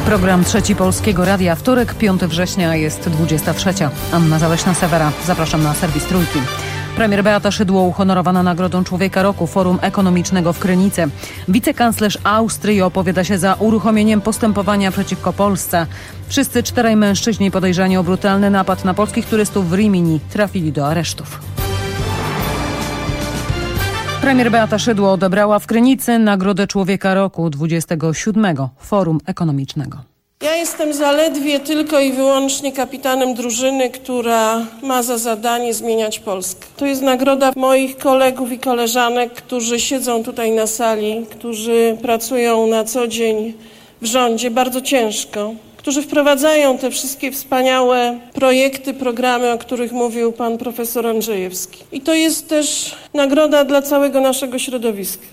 Program Trzeci Polskiego Radia. Wtorek, 5 września, jest 23. Anna Zaleśna-Sewera. Zapraszam na serwis Trójki. Premier Beata Szydło uhonorowana Nagrodą Człowieka Roku Forum Ekonomicznego w Krynicy. Wicekanclerz Austrii opowiada się za uruchomieniem postępowania przeciwko Polsce. Wszyscy 4 mężczyźni podejrzani o brutalny napad na polskich turystów w Rimini trafili do aresztów. Premier Beata Szydło odebrała w Krynicy Nagrodę Człowieka Roku 27. Forum Ekonomicznego. Ja jestem zaledwie tylko i wyłącznie kapitanem drużyny, która ma za zadanie zmieniać Polskę. To jest nagroda moich kolegów i koleżanek, którzy siedzą tutaj na sali, którzy pracują na co dzień w rządzie bardzo ciężko, którzy wprowadzają te wszystkie wspaniałe projekty, programy, o których mówił pan profesor Andrzejewski. I to jest też nagroda dla całego naszego środowiska.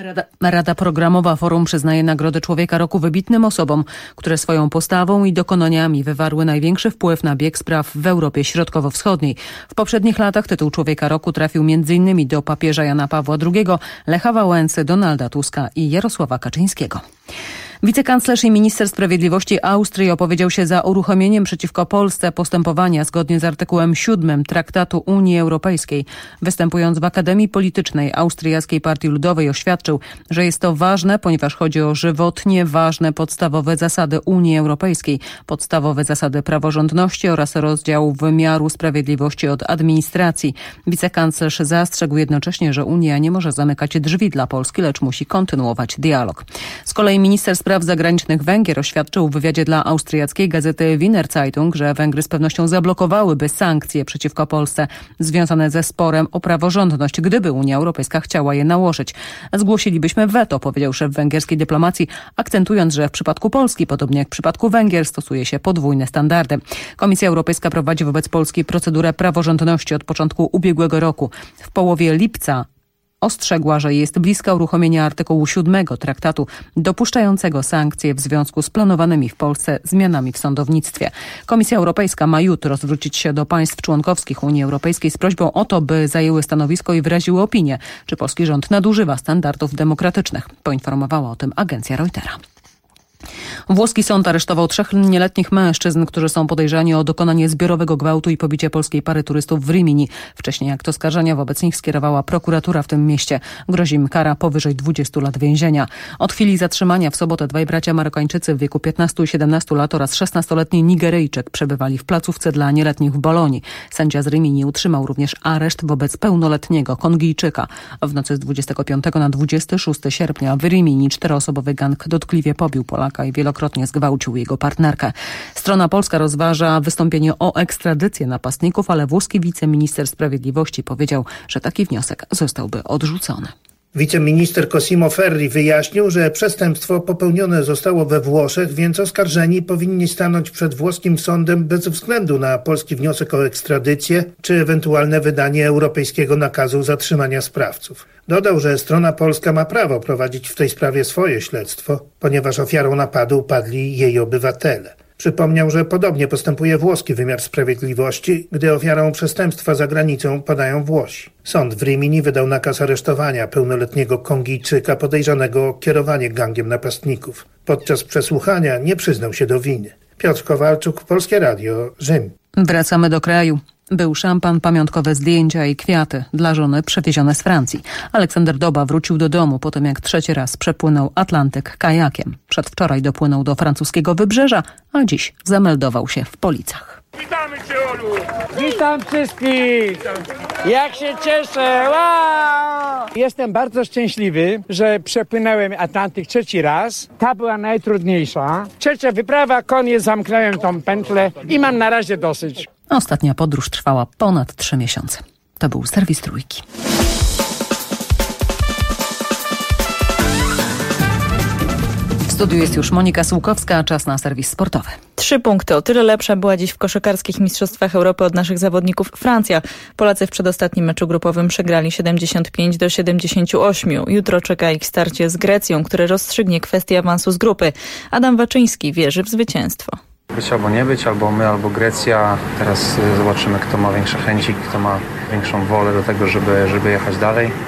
Rada Programowa Forum przyznaje Nagrodę Człowieka Roku wybitnym osobom, które swoją postawą i dokonaniami wywarły największy wpływ na bieg spraw w Europie Środkowo-Wschodniej. W poprzednich latach tytuł Człowieka Roku trafił m.in. do papieża Jana Pawła II, Lecha Wałęsy, Donalda Tuska i Jarosława Kaczyńskiego. Wicekanclerz i minister sprawiedliwości Austrii opowiedział się za uruchomieniem przeciwko Polsce postępowania zgodnie z artykułem 7 Traktatu Unii Europejskiej. Występując w Akademii Politycznej Austriackiej Partii Ludowej oświadczył, że jest to ważne, ponieważ chodzi o żywotnie ważne podstawowe zasady Unii Europejskiej, podstawowe zasady praworządności oraz rozdział wymiaru sprawiedliwości od administracji. Wicekanclerz zastrzegł jednocześnie, że Unia nie może zamykać drzwi dla Polski, lecz musi kontynuować dialog. Z kolei minister spraw zagranicznych Węgier oświadczył w wywiadzie dla austriackiej gazety Wiener Zeitung, że Węgry z pewnością zablokowałyby sankcje przeciwko Polsce związane ze sporem o praworządność, gdyby Unia Europejska chciała je nałożyć. Zgłosilibyśmy weto, powiedział szef węgierskiej dyplomacji, akcentując, że w przypadku Polski, podobnie jak w przypadku Węgier, stosuje się podwójne standardy. Komisja Europejska prowadzi wobec Polski procedurę praworządności od początku ubiegłego roku. W połowie lipca ostrzegła, że jest bliska uruchomienia artykułu 7 traktatu dopuszczającego sankcje w związku z planowanymi w Polsce zmianami w sądownictwie. Komisja Europejska ma jutro zwrócić się do państw członkowskich Unii Europejskiej z prośbą o to, by zajęły stanowisko i wyraziły opinię, czy polski rząd nadużywa standardów demokratycznych. Poinformowała o tym agencja Reutera. Włoski sąd aresztował 3 nieletnich mężczyzn, którzy są podejrzani o dokonanie zbiorowego gwałtu i pobicie polskiej pary turystów w Rimini. Wcześniej akt oskarżenia wobec nich skierowała prokuratura w tym mieście. Grozi im kara powyżej 20 lat więzienia. Od chwili zatrzymania w sobotę 2 bracia Marokańczycy w wieku 15 i 17 lat oraz 16-letni Nigeryjczyk przebywali w placówce dla nieletnich w Bolonii. Sędzia z Rimini utrzymał również areszt wobec pełnoletniego Kongijczyka. W nocy z 25 na 26 sierpnia w Rimini 4-osobowy gang dotkliwie pobił Polaka i wielokrotnie zgwałcił jego partnerkę. Strona polska rozważa wystąpienie o ekstradycję napastników, ale włoski wiceminister sprawiedliwości powiedział, że taki wniosek zostałby odrzucony. Wiceminister Cosimo Ferri wyjaśnił, że przestępstwo popełnione zostało we Włoszech, więc oskarżeni powinni stanąć przed włoskim sądem bez względu na polski wniosek o ekstradycję czy ewentualne wydanie europejskiego nakazu zatrzymania sprawców. Dodał, że strona polska ma prawo prowadzić w tej sprawie swoje śledztwo, ponieważ ofiarą napadu padli jej obywatele. Przypomniał, że podobnie postępuje włoski wymiar sprawiedliwości, gdy ofiarą przestępstwa za granicą padają Włosi. Sąd w Rimini wydał nakaz aresztowania pełnoletniego Kongijczyka podejrzanego o kierowanie gangiem napastników. Podczas przesłuchania nie przyznał się do winy. Piotr Kowalczuk, Polskie Radio, Rzym. Wracamy do kraju. Był szampan, pamiątkowe zdjęcia i kwiaty dla żony przewiezione z Francji. Aleksander Doba wrócił do domu po tym, jak 3. raz przepłynął Atlantyk kajakiem. Przedwczoraj dopłynął do francuskiego wybrzeża, a dziś zameldował się w Policach. Witamy Cię, Olu! Witam wszystkich! Jak się cieszę! Wow! Jestem bardzo szczęśliwy, że przepłynąłem Atlantyk 3. raz. Ta była najtrudniejsza. 3. wyprawa, koniec, zamknąłem tą pętlę i mam na razie dosyć. Ostatnia podróż trwała ponad 3 miesiące. To był serwis Trójki. W studiu jest już Monika Sułkowska, czas na serwis sportowy. 3 punkty. O tyle lepsza była dziś w koszykarskich mistrzostwach Europy od naszych zawodników Francja. Polacy w przedostatnim meczu grupowym przegrali 75-78. Jutro czeka ich starcie z Grecją, które rozstrzygnie kwestię awansu z grupy. Adam Waczyński wierzy w zwycięstwo. Być albo nie być, albo my, albo Grecja. Teraz zobaczymy, kto ma większe chęci, kto ma większą wolę do tego, żeby jechać dalej.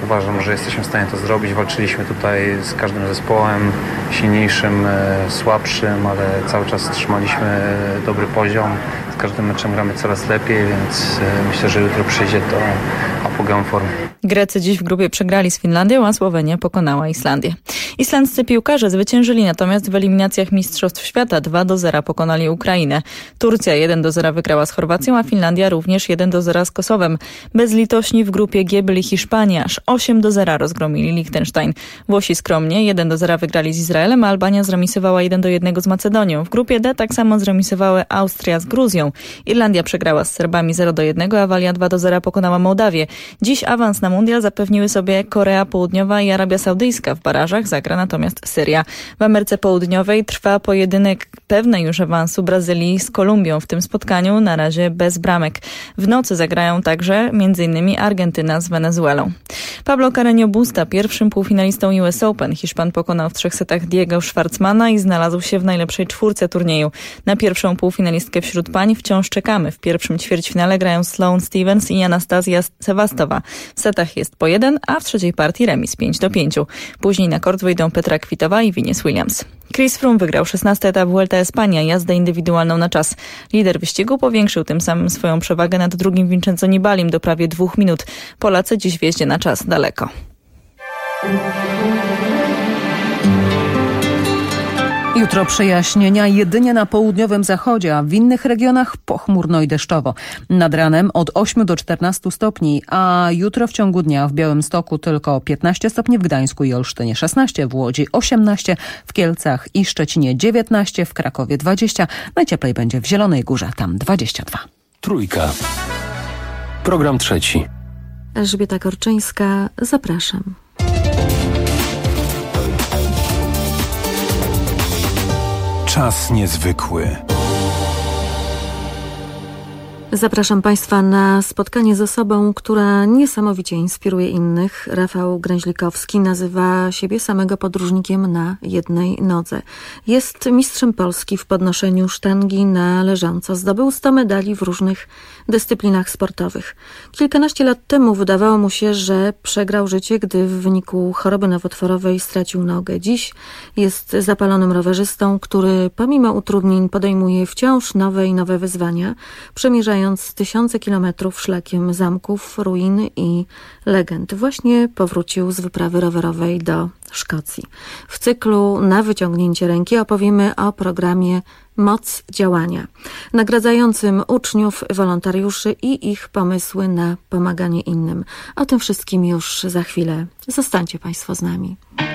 Uważam, że jesteśmy w stanie to zrobić. Walczyliśmy tutaj z każdym zespołem, silniejszym, słabszym, ale cały czas trzymaliśmy dobry poziom. Z każdym meczem gramy coraz lepiej, więc myślę, że jutro przyjdzie to apogeum formy. Grecy dziś w grupie przegrali z Finlandią, a Słowenia pokonała Islandię. Islandzcy piłkarze zwyciężyli natomiast w eliminacjach Mistrzostw Świata. 2-0 pokonali Ukrainę. Turcja 1-0 wygrała z Chorwacją, a Finlandia również 1-0 z Kosowem. Bezlitośni w grupie G byli Hiszpania, aż 8-0 rozgromili Liechtenstein. Włosi skromnie 1-0 wygrali z Izraelem, a Albania zremisowała 1-1 z Macedonią. W grupie D tak samo zremisowały Austria z Gruzją. Irlandia przegrała z Serbami 0-1, a Walia 2-0 pokonała Mołdawię. Dziś awans na mundial zapewniły sobie Korea Południowa i Arabia Saudyjska. W barażach zagra natomiast Syria. W Ameryce Południowej trwa pojedynek pewnej już awansu Brazylii z Kolumbią. W tym spotkaniu na razie bez bramek. W nocy zagrają także m.in. Argentyna z Wenezuelą. Pablo Carreño Busta, pierwszym półfinalistą US Open. Hiszpan pokonał w 3 setach Diego Schwartzmana i znalazł się w najlepszej czwórce turnieju. Na pierwszą półfinalistkę wśród pań wciąż czekamy. W pierwszym ćwierćfinale grają Sloane Stevens i Anastazja Sewastowa. W setach jest po 1, a w trzeciej partii remis 5-5. Później na kort wyjdą Petra Kvitova i Venus Williams. Chris Froome wygrał 16 etap Vuelta a España, jazdę indywidualną na czas. Lider wyścigu powiększył tym samym swoją przewagę nad drugim Vincenzo Nibalim do prawie 2 minut. Polacy dziś w jeździe na czas daleko. Jutro przejaśnienia jedynie na południowym zachodzie, a w innych regionach pochmurno i deszczowo. Nad ranem od 8 do 14 stopni, a jutro w ciągu dnia w Białymstoku tylko 15 stopni, w Gdańsku i Olsztynie 16, w Łodzi 18, w Kielcach i Szczecinie 19, w Krakowie 20, najcieplej będzie w Zielonej Górze, tam 22. Trójka. Program trzeci. Elżbieta Korczyńska, zapraszam. Czas niezwykły. Zapraszam Państwa na spotkanie z osobą, która niesamowicie inspiruje innych. Rafał Gręźlikowski nazywa siebie samego podróżnikiem na jednej nodze. Jest mistrzem Polski w podnoszeniu sztangi na leżąco. Zdobył 100 medali w różnych dyscyplinach sportowych. Kilkanaście lat temu wydawało mu się, że przegrał życie, gdy w wyniku choroby nowotworowej stracił nogę. Dziś jest zapalonym rowerzystą, który pomimo utrudnień podejmuje wciąż nowe i nowe wyzwania, przemierzając tysiące kilometrów szlakiem zamków, ruin i legend. Właśnie powrócił z wyprawy rowerowej do Szkocji. W cyklu Na wyciągnięcie ręki opowiemy o programie Moc działania, nagradzającym uczniów, wolontariuszy i ich pomysły na pomaganie innym. O tym wszystkim już za chwilę. Zostańcie Państwo z nami.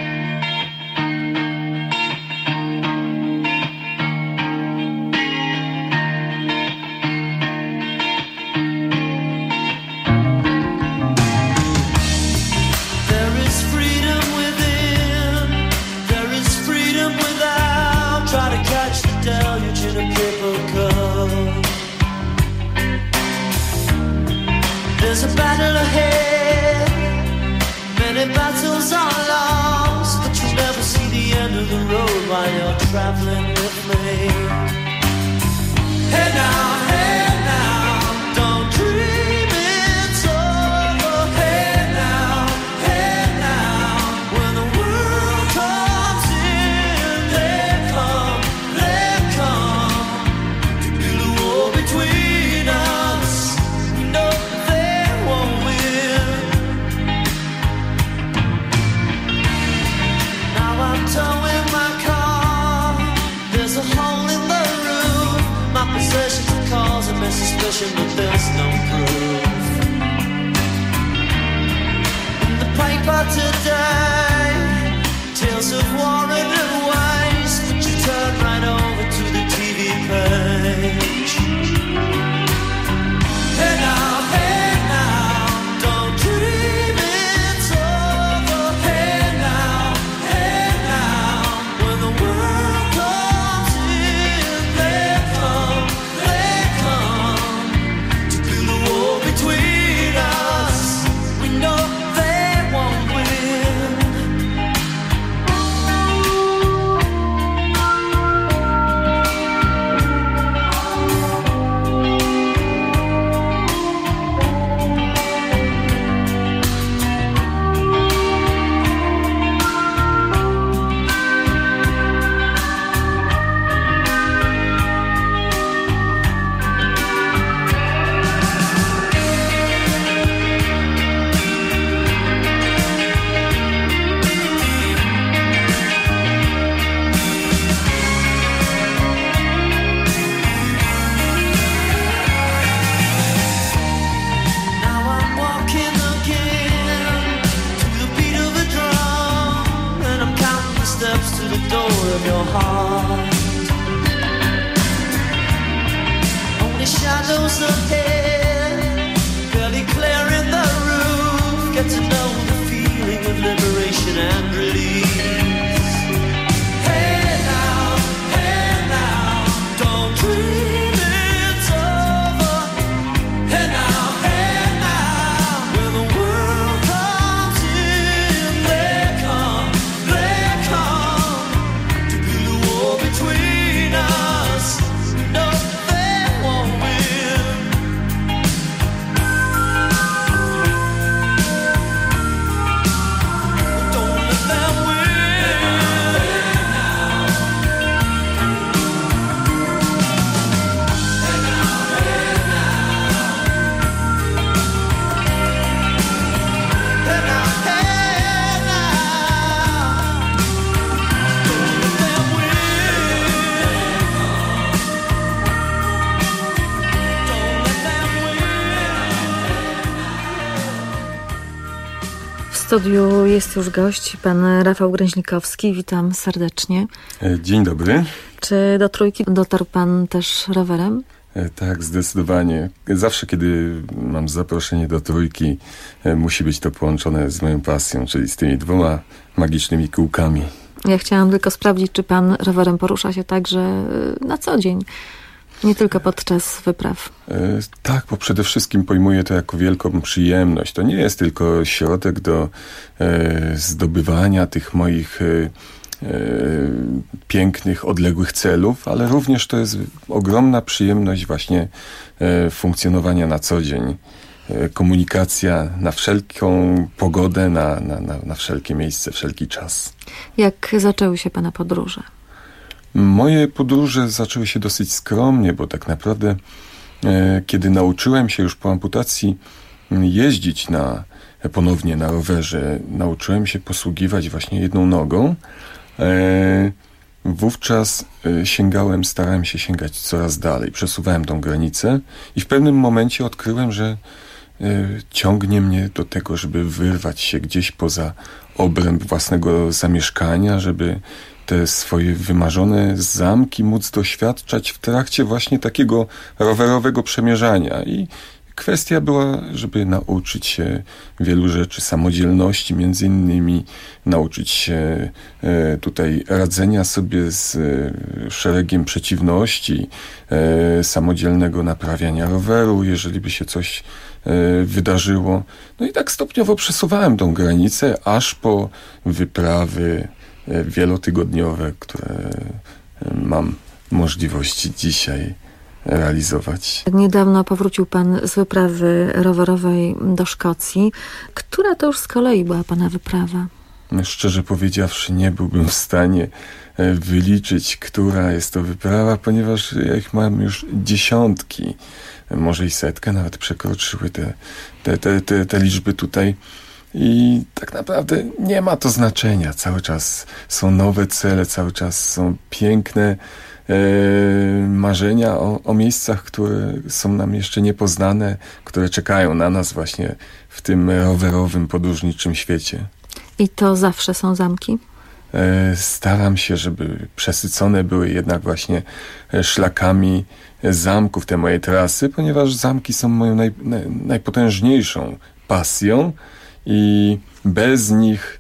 There's a battle ahead, many battles are lost, but you'll never see the end of the road while you're traveling with me. Hey now, don't dream it's over. Hey now, when the world comes in, they come to build a wall between us. No, towing my car, there's a hole in the roof. My possessions are causing me suspicion, but there's no proof. In the paper today, tales of war and waste, but you turn right over to the TV page. Hey now, don't dream it's over. Hey now, when the world comes in, they come to build a wall between us. We know they won't win. steps to the door of your heart. Only shadows ahead, barely clearing the roof. Get to know the feeling of liberation and release. Hey now, don't dream it's over. Hey now, when the world comes in, they come to build a wall between us. No, they won't win. Don't let them win. Hey now, don't let them win. Don't let them win. W studiu jest już gość, pan Rafał Gręźlikowski. Witam serdecznie. Dzień dobry. Czy do Trójki dotarł pan też rowerem? Tak, zdecydowanie. Zawsze, kiedy mam zaproszenie do Trójki, musi być to połączone z moją pasją, czyli z tymi 2 magicznymi kółkami. Ja chciałam tylko sprawdzić, czy pan rowerem porusza się także na co dzień, nie tylko podczas wypraw. Tak, bo przede wszystkim pojmuję to jako wielką przyjemność. To nie jest tylko środek do zdobywania tych moich pięknych, odległych celów, ale również to jest ogromna przyjemność właśnie funkcjonowania na co dzień. Komunikacja na wszelką pogodę, na wszelkie miejsce, wszelki czas. Jak zaczęły się pana podróże? Moje podróże zaczęły się dosyć skromnie, bo tak naprawdę kiedy nauczyłem się już po amputacji jeździć ponownie na rowerze, nauczyłem się posługiwać właśnie jedną nogą, wówczas starałem się sięgać coraz dalej, przesuwałem tą granicę i w pewnym momencie odkryłem, że ciągnie mnie do tego, żeby wyrwać się gdzieś poza obręb własnego zamieszkania, żeby te swoje wymarzone zamki móc doświadczać w trakcie właśnie takiego rowerowego przemierzania. I kwestia była, żeby nauczyć się wielu rzeczy, samodzielności między innymi, nauczyć się tutaj radzenia sobie z szeregiem przeciwności, samodzielnego naprawiania roweru, jeżeli by się coś wydarzyło. No i tak stopniowo przesuwałem tą granicę, aż po wyprawy wielotygodniowe, które mam możliwości dzisiaj realizować. Niedawno powrócił pan z wyprawy rowerowej do Szkocji. Która to już z kolei była pana wyprawa? Szczerze powiedziawszy, nie byłbym w stanie wyliczyć, która jest to wyprawa, ponieważ ja ich mam już dziesiątki, może i 100, nawet przekroczyły te liczby tutaj. I tak naprawdę nie ma to znaczenia. Cały czas są nowe cele, cały czas są piękne marzenia o miejscach, które są nam jeszcze niepoznane, które czekają na nas właśnie w tym rowerowym, podróżniczym świecie. I to zawsze są zamki? Staram się, żeby przesycone były jednak właśnie szlakami zamków te moje trasy, ponieważ zamki są moją najpotężniejszą pasją i bez nich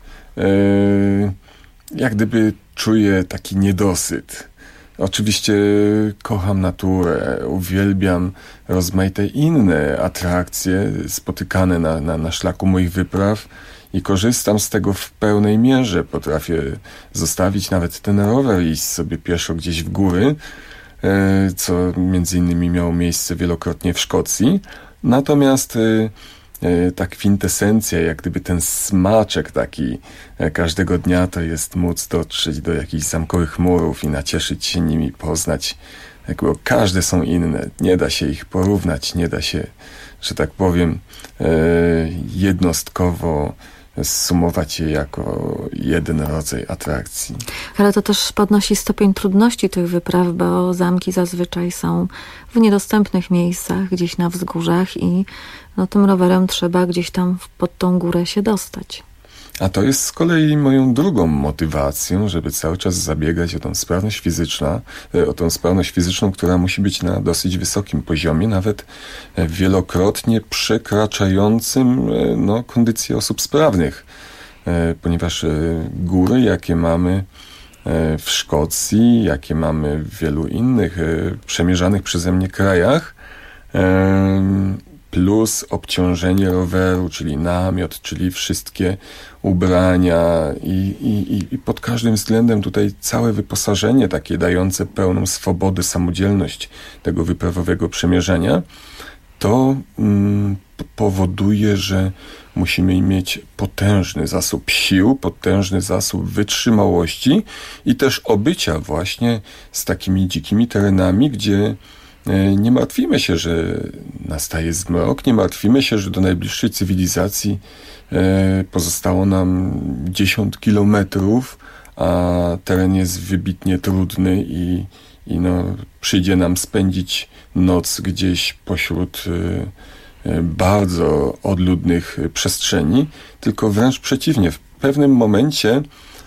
jak gdyby czuję taki niedosyt. Oczywiście kocham naturę, uwielbiam rozmaite inne atrakcje spotykane na szlaku moich wypraw i korzystam z tego w pełnej mierze. Potrafię zostawić nawet ten rower i iść sobie pieszo gdzieś w góry, co między innymi miało miejsce wielokrotnie w Szkocji. Natomiast ta kwintesencja, jak gdyby ten smaczek taki każdego dnia, to jest móc dotrzeć do jakichś zamkowych murów i nacieszyć się nimi, poznać. Bo każde są inne, nie da się ich porównać, nie da się, że tak powiem, jednostkowo zsumować je jako jeden rodzaj atrakcji. Ale to też podnosi stopień trudności tych wypraw, bo zamki zazwyczaj są w niedostępnych miejscach, gdzieś na wzgórzach i tym rowerem trzeba gdzieś tam pod tą górę się dostać. A to jest z kolei moją drugą motywacją, żeby cały czas zabiegać o tą sprawność fizyczną, która musi być na dosyć wysokim poziomie, nawet wielokrotnie przekraczającym kondycję osób sprawnych. Ponieważ góry, jakie mamy w Szkocji, jakie mamy w wielu innych przemierzanych przeze mnie krajach, plus obciążenie roweru, czyli namiot, czyli wszystkie ubrania i pod każdym względem tutaj całe wyposażenie takie dające pełną swobodę, samodzielność tego wyprawowego przemierzania, to powoduje, że musimy mieć potężny zasób sił, potężny zasób wytrzymałości i też obycia właśnie z takimi dzikimi terenami, gdzie nie martwimy się, że nastaje zmrok, nie martwimy się, że do najbliższej cywilizacji pozostało nam 10 kilometrów, a teren jest wybitnie trudny i przyjdzie nam spędzić noc gdzieś pośród bardzo odludnych przestrzeni, tylko wręcz przeciwnie. W pewnym momencie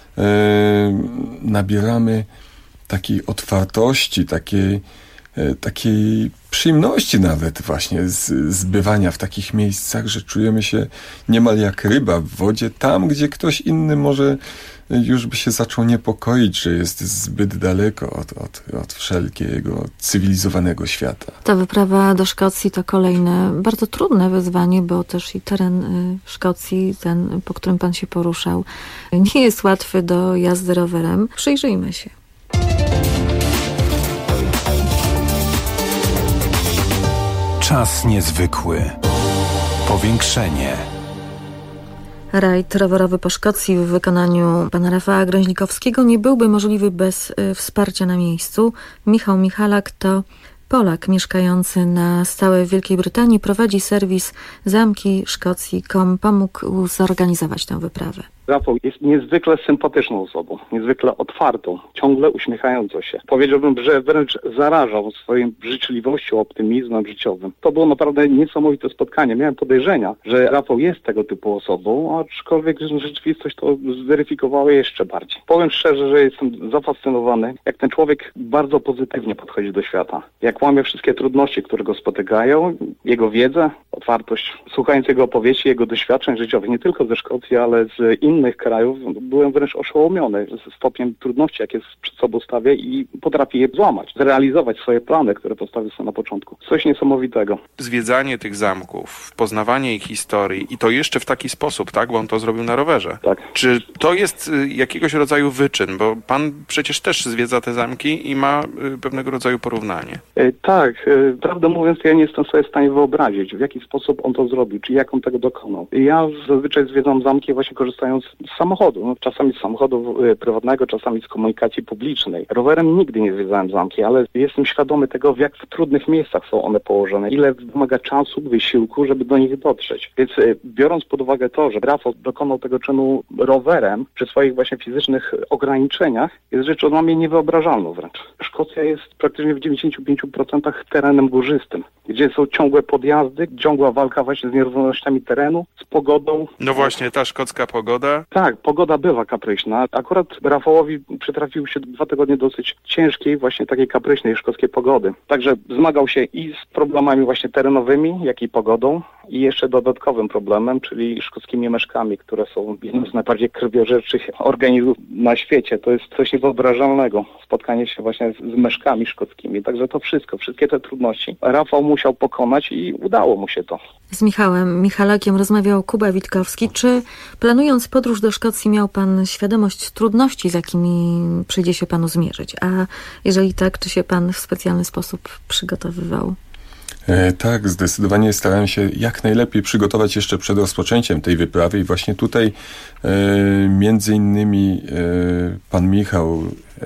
nabieramy takiej otwartości, takiej przyjemności nawet właśnie z bywania w takich miejscach, że czujemy się niemal jak ryba w wodzie, tam gdzie ktoś inny może już by się zaczął niepokoić, że jest zbyt daleko od wszelkiego cywilizowanego świata. Ta wyprawa do Szkocji to kolejne bardzo trudne wyzwanie, bo też i teren Szkocji, ten, po którym pan się poruszał, nie jest łatwy do jazdy rowerem. Przyjrzyjmy się. Czas niezwykły. Powiększenie. Rajd rowerowy po Szkocji w wykonaniu pana Rafała Gręźlikowskiego nie byłby możliwy bez wsparcia na miejscu. Michał Michalak to Polak mieszkający na stałe w Wielkiej Brytanii, prowadzi serwis zamkiszkocji.com. Pomógł zorganizować tę wyprawę. Rafał jest niezwykle sympatyczną osobą, niezwykle otwartą, ciągle uśmiechającą się. Powiedziałbym, że wręcz zarażał swoją życzliwością, optymizmem życiowym. To było naprawdę niesamowite spotkanie. Miałem podejrzenia, że Rafał jest tego typu osobą, aczkolwiek rzeczywistość to zweryfikowała jeszcze bardziej. Powiem szczerze, że jestem zafascynowany, jak ten człowiek bardzo pozytywnie podchodzi do świata. Jak łamie wszystkie trudności, które go spotykają, jego wiedzę, otwartość, słuchając jego opowieści, jego doświadczeń życiowych, nie tylko ze Szkocji, ale z innych krajów, byłem wręcz oszołomiony z stopniem trudności, jakie przed sobą stawia i potrafi je złamać, zrealizować swoje plany, które postawił sobie na początku. Coś niesamowitego. Zwiedzanie tych zamków, poznawanie ich historii i to jeszcze w taki sposób, tak? Bo on to zrobił na rowerze. Tak. Czy to jest jakiegoś rodzaju wyczyn? Bo pan przecież też zwiedza te zamki i ma pewnego rodzaju porównanie. Tak. Prawdę mówiąc, ja nie jestem sobie w stanie wyobrazić, w jaki sposób on to zrobił, czy jak on tego dokonał. Ja zazwyczaj zwiedzam zamki właśnie korzystając z samochodu. Czasami z samochodu prywatnego, czasami z komunikacji publicznej. Rowerem nigdy nie zwiedzałem zamki, ale jestem świadomy tego, w jak w trudnych miejscach są one położone, ile wymaga czasu, wysiłku, żeby do nich dotrzeć. Więc biorąc pod uwagę to, że Rafał dokonał tego czynu rowerem przy swoich właśnie fizycznych ograniczeniach, jest rzeczą dla mnie niewyobrażalną wręcz. Szkocja jest praktycznie w 95% terenem górzystym, gdzie są ciągłe podjazdy, ciągła walka właśnie z nierównościami terenu, z pogodą. No właśnie, ta szkocka pogoda. Tak, pogoda bywa kapryśna. Akurat Rafałowi przytrafiły się 2 tygodnie dosyć ciężkiej, właśnie takiej kapryśnej szkockiej pogody. Także zmagał się i z problemami właśnie terenowymi, jak i pogodą i jeszcze dodatkowym problemem, czyli szkockimi myszkami, które są jednym z najbardziej krwiożerczych organizmów na świecie. To jest coś niewyobrażalnego, spotkanie się właśnie z myszkami szkockimi. Także to wszystkie te trudności Rafał musiał pokonać i udało mu się to. Z Michałem Michalakiem rozmawiał Kuba Witkowski. Czy planując podróż do Szkocji miał pan świadomość trudności, z jakimi przyjdzie się panu zmierzyć? A jeżeli tak, czy się pan w specjalny sposób przygotowywał? Tak, zdecydowanie starałem się jak najlepiej przygotować jeszcze przed rozpoczęciem tej wyprawy i właśnie tutaj między innymi pan Michał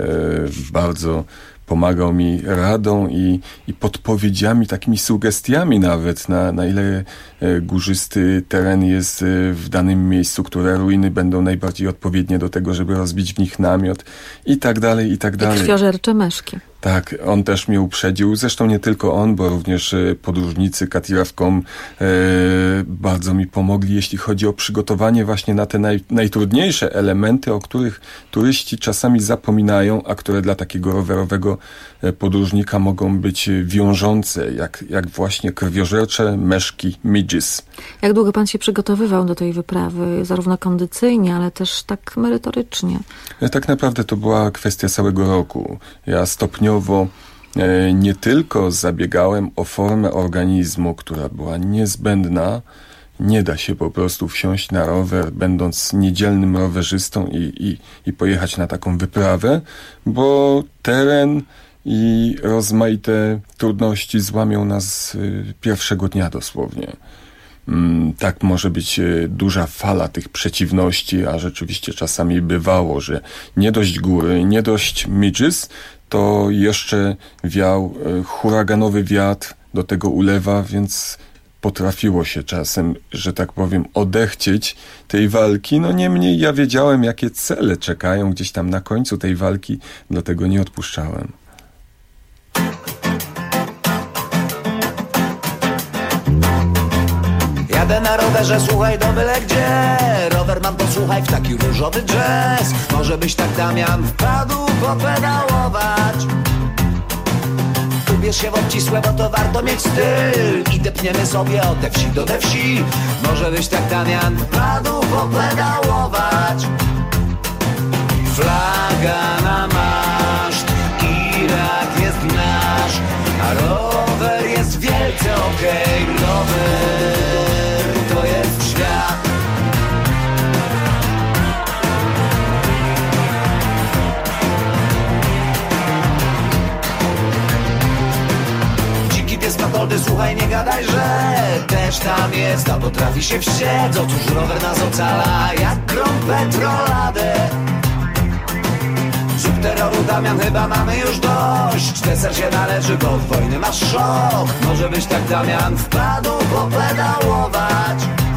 bardzo pomagał mi radą i podpowiedziami, takimi sugestiami nawet, na ile górzysty teren jest w danym miejscu, które ruiny będą najbardziej odpowiednie do tego, żeby rozbić w nich namiot i tak dalej, i tak dalej. I krwiożercze myszki. Tak, on też mnie uprzedził. Zresztą nie tylko on, bo również podróżnicy Katirav.com bardzo mi pomogli, jeśli chodzi o przygotowanie właśnie na te najtrudniejsze elementy, o których turyści czasami zapominają, a które dla takiego rowerowego podróżnika mogą być wiążące, jak właśnie krwiożercze meszki midges. Jak długo pan się przygotowywał do tej wyprawy, zarówno kondycyjnie, ale też tak merytorycznie? Tak naprawdę to była kwestia całego roku. Ja stopniowo nie tylko zabiegałem o formę organizmu, która była niezbędna. Nie da się po prostu wsiąść na rower, będąc niedzielnym rowerzystą i pojechać na taką wyprawę, bo teren i rozmaite trudności złamią nas pierwszego dnia dosłownie. Tak może być duża fala tych przeciwności, a rzeczywiście czasami bywało, że nie dość góry, nie dość midges, to jeszcze wiał huraganowy wiatr, do tego ulewa, więc potrafiło się czasem, że tak powiem, odechcieć tej walki. No niemniej ja wiedziałem, jakie cele czekają gdzieś tam na końcu tej walki, dlatego nie odpuszczałem. Jadę na rowerze, słuchaj, do byle gdzie. Rower mam, posłuchaj, w taki różowy jazz. Może byś tak, Damian, wpadł popedałować. Ubierz się w obcisłe, bo to warto mieć styl. I depniemy sobie od te wsi do te wsi. Może byś tak, Damian, wpadł popedałować. Flaga na maszt, Irak jest nasz, a rower jest wielce okej. Rower to jest świat. Dziki pies Matoldy, słuchaj, nie gadaj, że też tam jest, a potrafi się wściec. Otóż rower nas ocala jak grom petroladę. Zrób terroru, Damian, chyba mamy już dość. Deser się należy, bo od wojny masz szok. Może byś tak, Damian, wpadł popedałować.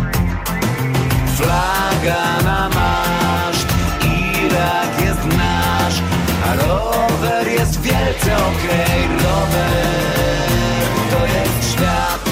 Flaga na maszt, Irak jest nasz, a rower jest wielce okej. Rower to jest świat.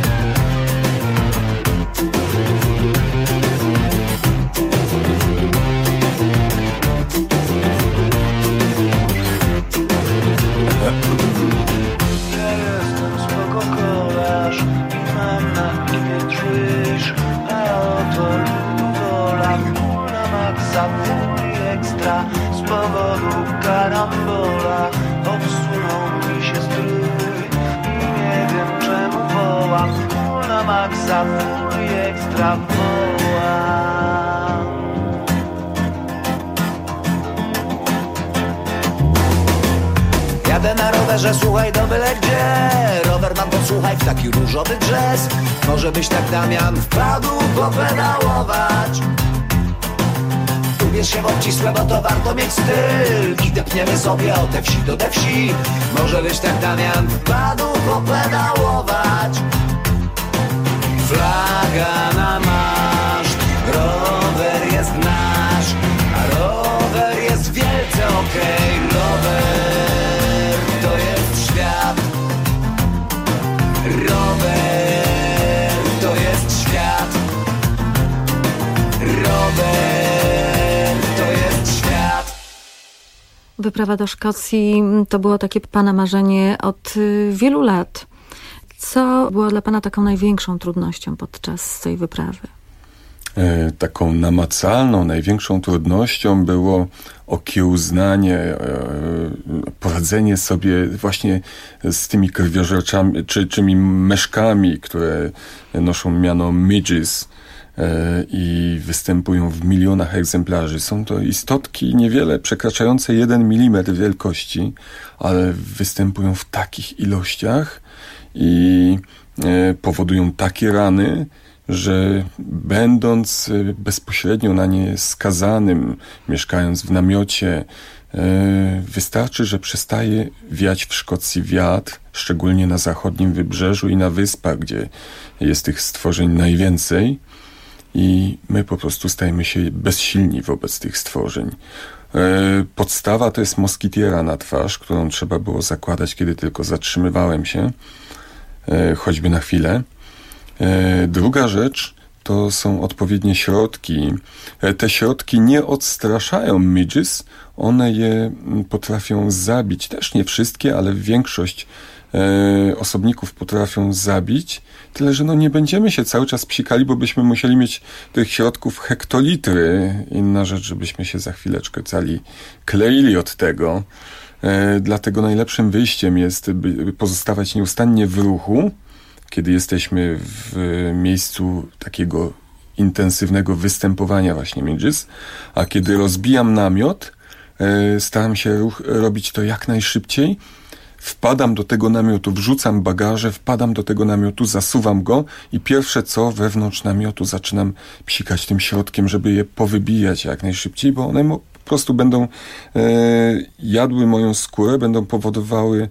Ja jestem spoko kolarz i mam na imię Krzyż, a oto Ludola, full na maksa, full i ekstra. Z powodu karambola odsunął mi się strój i nie wiem czemu wołam. Full na maksa, full i ekstra wołam. Jadę na rowerze, słuchaj, do byle gdzie. Rower mam, posłuchaj, w taki różowy jazz. Może byś tak, Damian, wpadł popedałować. Ubierz się w obcisłe, bo to warto mieć styl. I depniemy sobie od te wsi do te wsi. Może byś tak, Damian, wpadł popedałować. Flaga na maszt, rower jest nasz, a rower jest wielce okej. Rower to jest świat. Rower to jest świat. Rower to jest świat. Wyprawa do Szkocji to było takie pana marzenie od wielu lat. Co było dla pana taką największą trudnością podczas tej wyprawy? Taką namacalną, największą trudnością było okiełznanie, poradzenie sobie właśnie z tymi krwiożerczami, czy meszkami, które noszą miano midges i występują w milionach egzemplarzy. Są to istotki niewiele przekraczające 1 mm wielkości, ale występują w takich ilościach i powodują takie rany, że będąc bezpośrednio na nie skazanym, mieszkając w namiocie, wystarczy, że przestaje wiać w Szkocji wiatr, szczególnie na zachodnim wybrzeżu i na wyspach, gdzie jest tych stworzeń najwięcej, i my po prostu stajemy się bezsilni wobec tych stworzeń. Podstawa to jest moskitiera na twarz, którą trzeba było zakładać, kiedy tylko zatrzymywałem się, choćby na chwilę. Druga rzecz to są odpowiednie środki. Te środki nie odstraszają midges, one je potrafią zabić. Też nie wszystkie, ale większość osobników potrafią zabić. Tyle, że nie będziemy się cały czas psikali, bo byśmy musieli mieć tych środków hektolitry. Inna rzecz, żebyśmy się za chwileczkę kleili od tego. Dlatego najlepszym wyjściem jest, by pozostawać nieustannie w ruchu, kiedy jesteśmy w miejscu takiego intensywnego występowania właśnie midges, a kiedy rozbijam namiot, staram się robić to jak najszybciej. Wpadam do tego namiotu, wrzucam bagaże, wpadam do tego namiotu, zasuwam go i pierwsze co wewnątrz namiotu zaczynam psikać tym środkiem, żeby je powybijać jak najszybciej, bo one po prostu będą jadły moją skórę, będą powodowały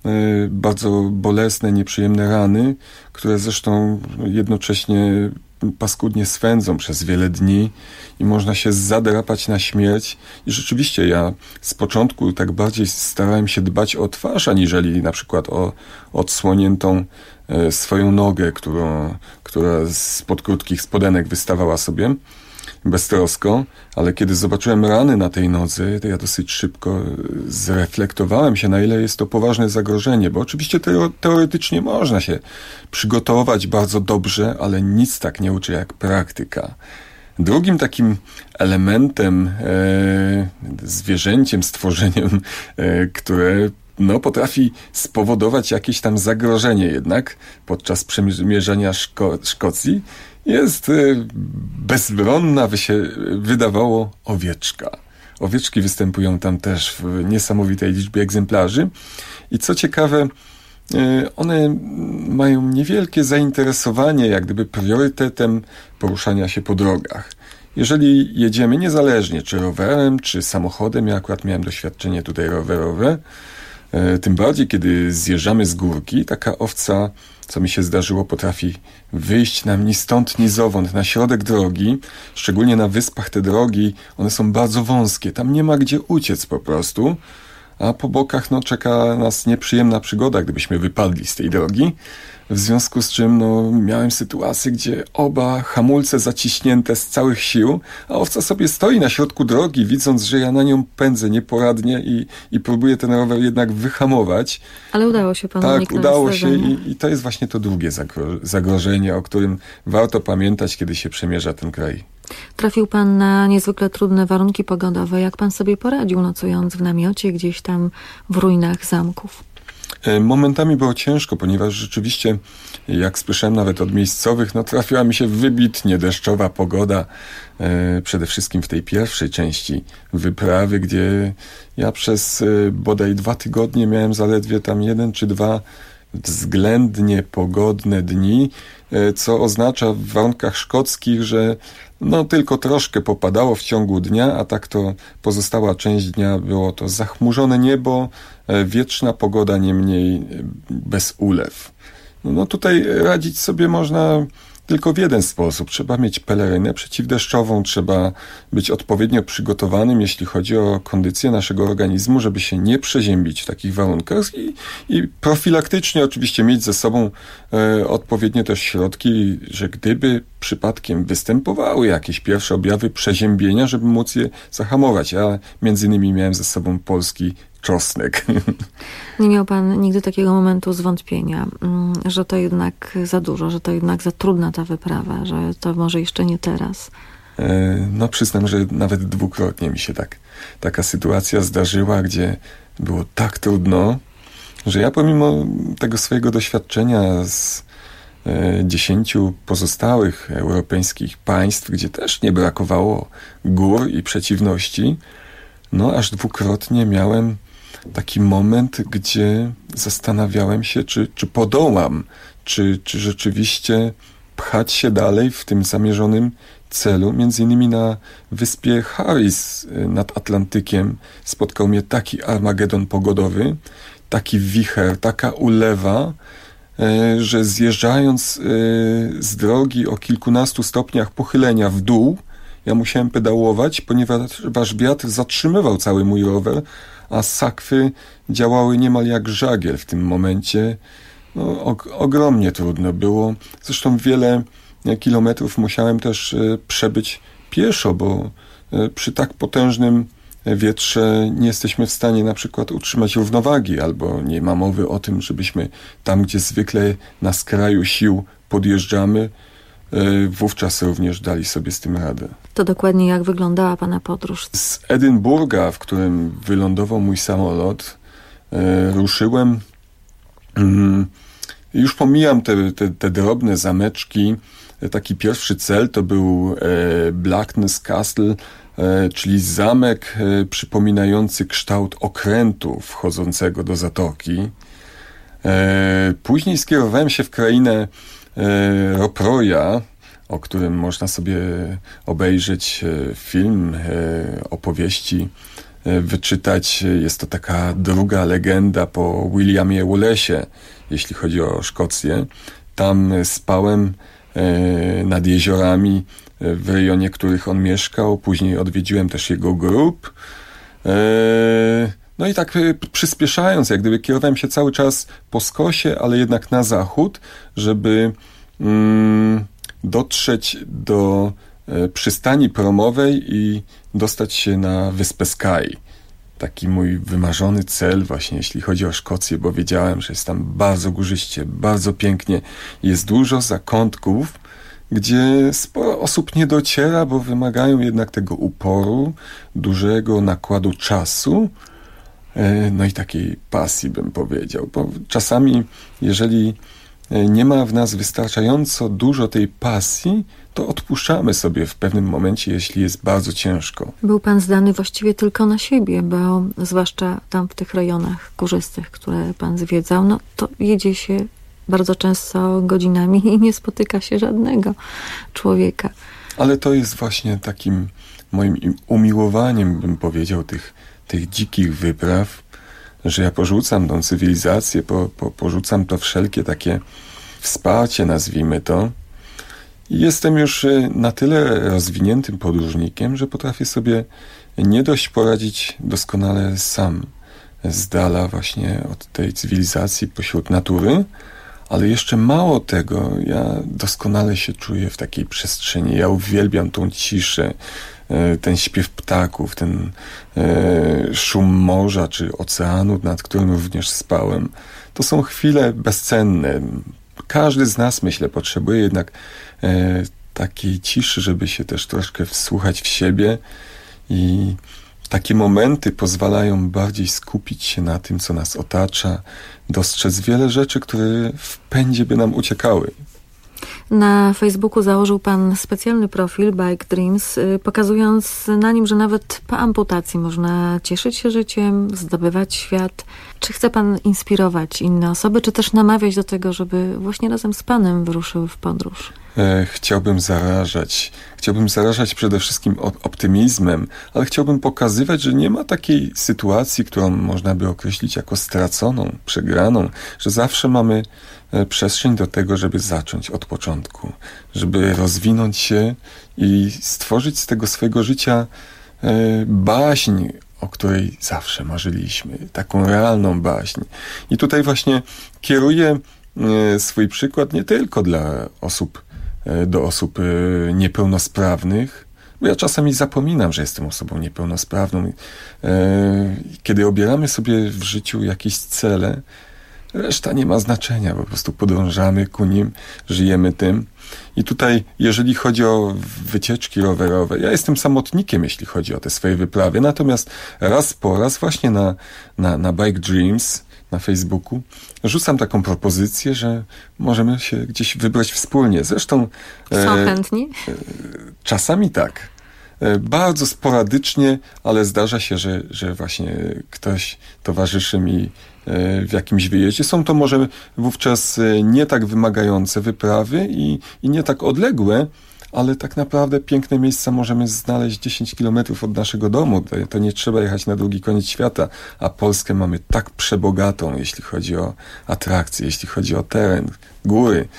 bardzo bolesne, nieprzyjemne rany, które zresztą jednocześnie paskudnie swędzą przez wiele dni i można się zadrapać na śmierć. I rzeczywiście ja z początku tak bardziej starałem się dbać o twarz, aniżeli na przykład o odsłoniętą swoją nogę, która spod krótkich spodenek wystawała sobie beztrosko, ale kiedy zobaczyłem rany na tej nodze, to ja dosyć szybko zreflektowałem się, na ile jest to poważne zagrożenie, bo oczywiście teoretycznie można się przygotować bardzo dobrze, ale nic tak nie uczy jak praktyka. Drugim takim elementem, zwierzęciem, stworzeniem, które potrafi spowodować jakieś tam zagrożenie jednak podczas przemierzania Szkocji, jest bezbronna, by się wydawało, owieczka. Owieczki występują tam też w niesamowitej liczbie egzemplarzy i co ciekawe, one mają niewielkie zainteresowanie, jak gdyby priorytetem poruszania się po drogach. Jeżeli jedziemy niezależnie, czy rowerem, czy samochodem, ja akurat miałem doświadczenie tutaj rowerowe, tym bardziej, kiedy zjeżdżamy z górki, taka owca, co mi się zdarzyło, potrafi wyjść nam ni stąd, ni zowąd, na środek drogi. Szczególnie na wyspach te drogi, one są bardzo wąskie. Tam nie ma gdzie uciec po prostu. A po bokach czeka nas nieprzyjemna przygoda, gdybyśmy wypadli z tej drogi. W związku z czym miałem sytuację, gdzie oba hamulce zaciśnięte z całych sił, a owca sobie stoi na środku drogi, widząc, że ja na nią pędzę nieporadnie i próbuję ten rower jednak wyhamować. Ale udało się panu uniknąć. Tak, udało się i to jest właśnie to drugie zagrożenie, o którym warto pamiętać, kiedy się przemierza ten kraj. Trafił pan na niezwykle trudne warunki pogodowe. Jak pan sobie poradził, nocując w namiocie gdzieś tam w ruinach zamków? Momentami było ciężko, ponieważ rzeczywiście, jak słyszałem nawet od miejscowych, trafiła mi się wybitnie deszczowa pogoda, przede wszystkim w tej pierwszej części wyprawy, gdzie ja przez bodaj 2 tygodnie miałem zaledwie tam 1 czy 2 względnie pogodne dni, co oznacza w warunkach szkockich, że tylko troszkę popadało w ciągu dnia, a tak to pozostała część dnia było to zachmurzone niebo, wietrzna pogoda, niemniej bez ulew. Tutaj radzić sobie można tylko w jeden sposób. Trzeba mieć pelerynę przeciwdeszczową, trzeba być odpowiednio przygotowanym, jeśli chodzi o kondycję naszego organizmu, żeby się nie przeziębić w takich warunkach i profilaktycznie oczywiście mieć ze sobą odpowiednie też środki, że gdyby przypadkiem występowały jakieś pierwsze objawy przeziębienia, żeby móc je zahamować. Ja między innymi miałem ze sobą polski czosnek. Nie miał pan nigdy takiego momentu zwątpienia, że to jednak za dużo, że to jednak za trudna ta wyprawa, że to może jeszcze nie teraz? Przyznam, że nawet 2-krotnie mi się taka sytuacja zdarzyła, gdzie było tak trudno, że ja pomimo tego swojego doświadczenia z 10 pozostałych europejskich państw, gdzie też nie brakowało gór i przeciwności, aż 2-krotnie miałem taki moment, gdzie zastanawiałem się, czy podołam, czy rzeczywiście pchać się dalej w tym zamierzonym celu. Między innymi na wyspie Harris nad Atlantykiem spotkał mnie taki armagedon pogodowy, taki wicher, taka ulewa, że zjeżdżając z drogi o kilkunastu stopniach pochylenia w dół, ja musiałem pedałować, ponieważ wiatr zatrzymywał cały mój rower, a sakwy działały niemal jak żagiel w tym momencie. No, ogromnie trudno było. Zresztą wiele kilometrów musiałem też przebyć pieszo, bo przy tak potężnym wietrze nie jesteśmy w stanie na przykład utrzymać równowagi, albo nie ma mowy o tym, żebyśmy tam, gdzie zwykle na skraju sił podjeżdżamy, wówczas również dali sobie z tym radę. To dokładnie jak wyglądała pana podróż? Z Edynburga, w którym wylądował mój samolot, ruszyłem. Już pomijam te drobne zameczki. Taki pierwszy cel to był Blackness Castle, czyli zamek przypominający kształt okrętu wchodzącego do zatoki. Później skierowałem się w krainę Roproja, o którym można sobie obejrzeć film, opowieści, wyczytać. Jest to taka druga legenda po Williamie Wallace'ie, jeśli chodzi o Szkocję. Tam spałem nad jeziorami w rejonie, w których on mieszkał. Później odwiedziłem też jego grób. No i tak przyspieszając, jak gdyby kierowałem się cały czas po skosie, ale jednak na zachód, żeby dotrzeć do przystani promowej i dostać się na wyspę Skye. Taki mój wymarzony cel właśnie, jeśli chodzi o Szkocję, bo wiedziałem, że jest tam bardzo górzyście, bardzo pięknie. Jest dużo zakątków, gdzie sporo osób nie dociera, bo wymagają jednak tego uporu, dużego nakładu czasu, no i takiej pasji, bym powiedział. Bo czasami, jeżeli nie ma w nas wystarczająco dużo tej pasji, to odpuszczamy sobie w pewnym momencie, jeśli jest bardzo ciężko. Był pan zdany właściwie tylko na siebie, bo zwłaszcza tam w tych rejonach górzystych, które pan zwiedzał, no to jedzie się bardzo często godzinami i nie spotyka się żadnego człowieka. Ale to jest właśnie takim moim umiłowaniem, bym powiedział, tych dzikich wypraw, że ja porzucam tą cywilizację, porzucam to wszelkie takie wsparcie, nazwijmy to. I jestem już na tyle rozwiniętym podróżnikiem, że potrafię sobie nie dość poradzić doskonale sam, z dala właśnie od tej cywilizacji, pośród natury, ale jeszcze mało tego, ja doskonale się czuję w takiej przestrzeni. Ja uwielbiam tą ciszę, ten śpiew ptaków, ten szum morza czy oceanu, nad którym również spałem. To są chwile bezcenne. Każdy z nas, myślę, potrzebuje jednak takiej ciszy, żeby się też troszkę wsłuchać w siebie, i takie momenty pozwalają bardziej skupić się na tym, co nas otacza, dostrzec wiele rzeczy, które w pędzie by nam uciekały. Na Facebooku założył pan specjalny profil Bike Dreams, pokazując na nim, że nawet po amputacji można cieszyć się życiem, zdobywać świat. Czy chce pan inspirować inne osoby, czy też namawiać do tego, żeby właśnie razem z panem wyruszyły w podróż? Chciałbym zarażać przede wszystkim optymizmem, ale chciałbym pokazywać, że nie ma takiej sytuacji, którą można by określić jako straconą, przegraną, że zawsze mamy przestrzeń do tego, żeby zacząć od początku, żeby rozwinąć się i stworzyć z tego swojego życia baśń, o której zawsze marzyliśmy, taką realną baśń. I tutaj właśnie kieruję swój przykład nie tylko do osób niepełnosprawnych, bo ja czasami zapominam, że jestem osobą niepełnosprawną. Kiedy obieramy sobie w życiu jakieś cele, reszta nie ma znaczenia, po prostu podążamy ku nim, żyjemy tym. I tutaj, jeżeli chodzi o wycieczki rowerowe, ja jestem samotnikiem, jeśli chodzi o te swoje wyprawy, natomiast raz po raz właśnie na Bike Dreams na Facebooku rzucam taką propozycję, że możemy się gdzieś wybrać wspólnie. Zresztą są chętni? Czasami tak. Bardzo sporadycznie, ale zdarza się, że właśnie ktoś towarzyszy mi w jakimś wyjeździe. Są to może wówczas nie tak wymagające wyprawy i nie tak odległe, ale tak naprawdę piękne miejsca możemy znaleźć 10 kilometrów od naszego domu. To nie trzeba jechać na drugi koniec świata, a Polskę mamy tak przebogatą, jeśli chodzi o atrakcje, jeśli chodzi o teren, góry,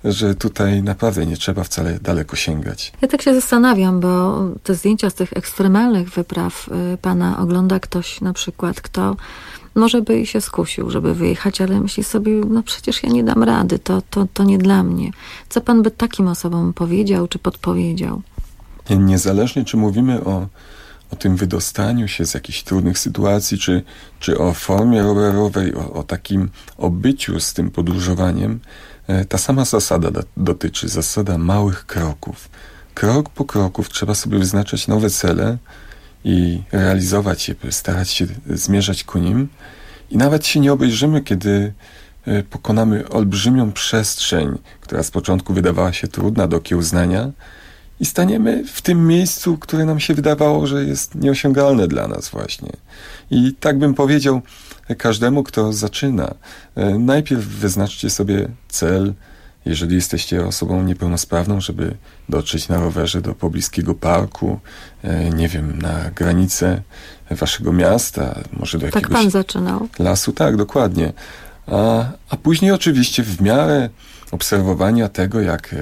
że tutaj naprawdę nie trzeba wcale daleko sięgać. Ja tak się zastanawiam, bo te zdjęcia z tych ekstremalnych wypraw pana ogląda ktoś na przykład, kto może by się skusił, żeby wyjechać, ale myśli sobie, no przecież ja nie dam rady, to nie dla mnie. Co pan by takim osobom powiedział, czy podpowiedział? Niezależnie, czy mówimy o tym wydostaniu się z jakichś trudnych sytuacji, czy o formie rowerowej, o takim obyciu z tym podróżowaniem, ta sama zasada dotyczy, zasada małych kroków. Krok po kroku trzeba sobie wyznaczać nowe cele i realizować je, starać się zmierzać ku nim. I nawet się nie obejrzymy, kiedy pokonamy olbrzymią przestrzeń, która z początku wydawała się trudna do okiełznania, i staniemy w tym miejscu, które nam się wydawało, że jest nieosiągalne dla nas właśnie. I tak bym powiedział każdemu, kto zaczyna. Najpierw wyznaczcie sobie cel, jeżeli jesteście osobą niepełnosprawną, żeby dotrzeć na rowerze do pobliskiego parku, nie wiem, na granicę waszego miasta, może do jakiegoś... Tak pan zaczynał? Lasu, tak, dokładnie. A później oczywiście w miarę obserwowania tego, jak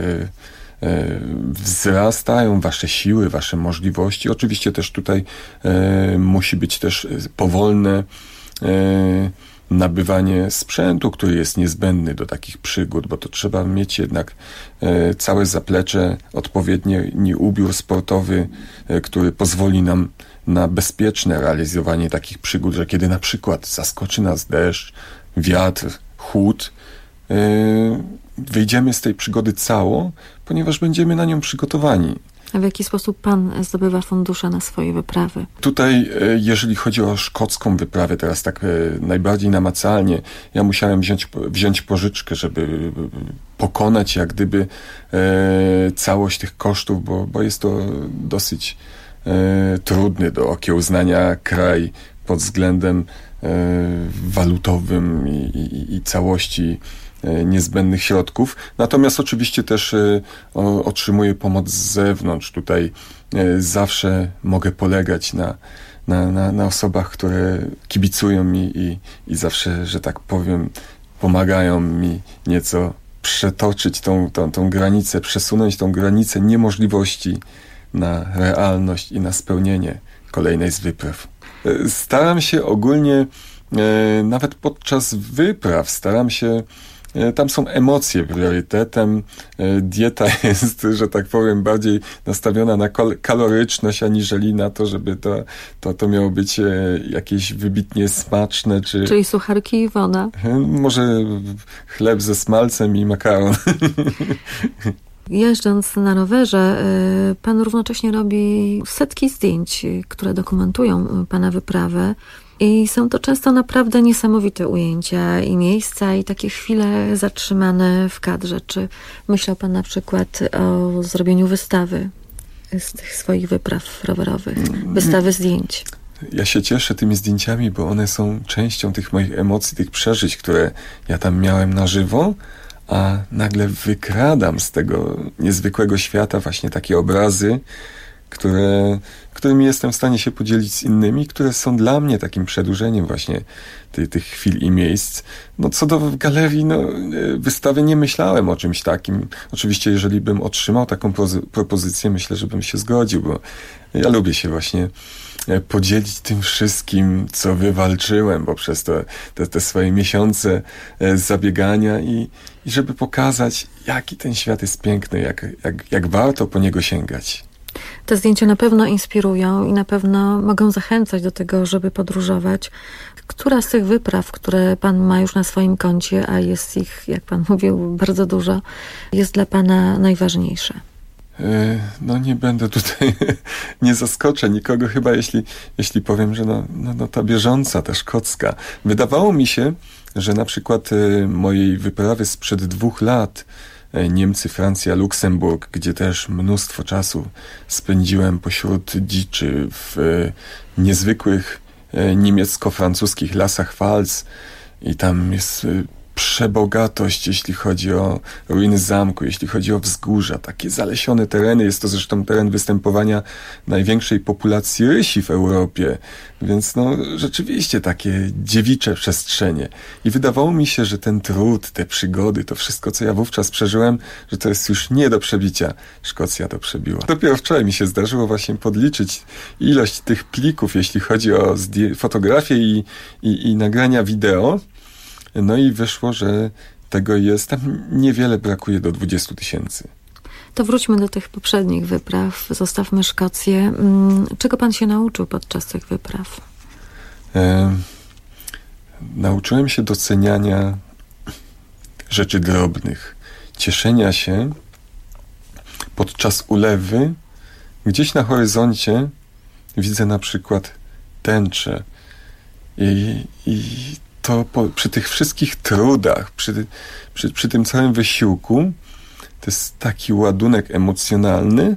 wzrastają wasze siły, wasze możliwości. Oczywiście też tutaj musi być też powolne nabywanie sprzętu, który jest niezbędny do takich przygód, bo to trzeba mieć jednak całe zaplecze, odpowiedni ubiór sportowy, który pozwoli nam na bezpieczne realizowanie takich przygód, że kiedy na przykład zaskoczy nas deszcz, wiatr, chłód, wyjdziemy z tej przygody cało, ponieważ będziemy na nią przygotowani. A w jaki sposób pan zdobywa fundusze na swoje wyprawy? Tutaj, jeżeli chodzi o szkocką wyprawę, teraz tak najbardziej namacalnie, ja musiałem wziąć pożyczkę, żeby pokonać jak gdyby całość tych kosztów, bo jest to dosyć trudny do okiełznania kraj pod względem walutowym i całości niezbędnych środków. Natomiast oczywiście też otrzymuję pomoc z zewnątrz. Tutaj zawsze mogę polegać na osobach, które kibicują mi i zawsze, że tak powiem, pomagają mi nieco przetoczyć tą granicę, przesunąć tą granicę niemożliwości na realność i na spełnienie kolejnej z wypraw. Staram się ogólnie, nawet podczas wypraw, tam są emocje priorytetem. Dieta jest, że tak powiem, bardziej nastawiona na kaloryczność, aniżeli na to, żeby to miało być jakieś wybitnie smaczne. Czyli sucharki i woda. Może chleb ze smalcem i makaron. Jeżdżąc na rowerze, pan równocześnie robi setki zdjęć, które dokumentują pana wyprawę. I są to często naprawdę niesamowite ujęcia i miejsca i takie chwile zatrzymane w kadrze. Czy myślał pan na przykład o zrobieniu wystawy z tych swoich wypraw rowerowych? Wystawy zdjęć? Ja się cieszę tymi zdjęciami, bo one są częścią tych moich emocji, tych przeżyć, które ja tam miałem na żywo, a nagle wykradam z tego niezwykłego świata właśnie takie obrazy, którymi jestem w stanie się podzielić z innymi, które są dla mnie takim przedłużeniem właśnie tych chwil i miejsc. No co do galerii, wystawy nie myślałem o czymś takim. Oczywiście, jeżeli bym otrzymał taką propozycję, myślę, że bym się zgodził, bo ja lubię się właśnie podzielić tym wszystkim, co wywalczyłem poprzez te swoje miesiące zabiegania i żeby pokazać, jaki ten świat jest piękny, jak warto po niego sięgać. Te zdjęcia na pewno inspirują i na pewno mogą zachęcać do tego, żeby podróżować. Która z tych wypraw, które pan ma już na swoim koncie, a jest ich, jak pan mówił, bardzo dużo, jest dla pana najważniejsza? Nie będę tutaj, nie zaskoczę nikogo chyba, jeśli powiem, że ta bieżąca, ta szkocka. Wydawało mi się, że na przykład mojej wyprawy sprzed 2 lat, Niemcy, Francja, Luksemburg, gdzie też mnóstwo czasu spędziłem pośród dziczy w niezwykłych niemiecko-francuskich lasach Pfalz i tam jest przebogatość, jeśli chodzi o ruiny zamku, jeśli chodzi o wzgórza, takie zalesione tereny. Jest to zresztą teren występowania największej populacji rysi w Europie, więc rzeczywiście takie dziewicze przestrzenie. I wydawało mi się, że ten trud, te przygody, to wszystko, co ja wówczas przeżyłem, że to jest już nie do przebicia. Szkocja to przebiła. Dopiero wczoraj mi się zdarzyło właśnie podliczyć ilość tych plików, jeśli chodzi o fotografie i nagrania wideo. No i wyszło, że tego jest, tam niewiele brakuje do 20 000. To wróćmy do tych poprzednich wypraw. Zostawmy Szkocję. Czego pan się nauczył podczas tych wypraw? Nauczyłem się doceniania rzeczy drobnych. Cieszenia się podczas ulewy. Gdzieś na horyzoncie widzę na przykład tęczę. I to przy tych wszystkich trudach, przy tym całym wysiłku, to jest taki ładunek emocjonalny,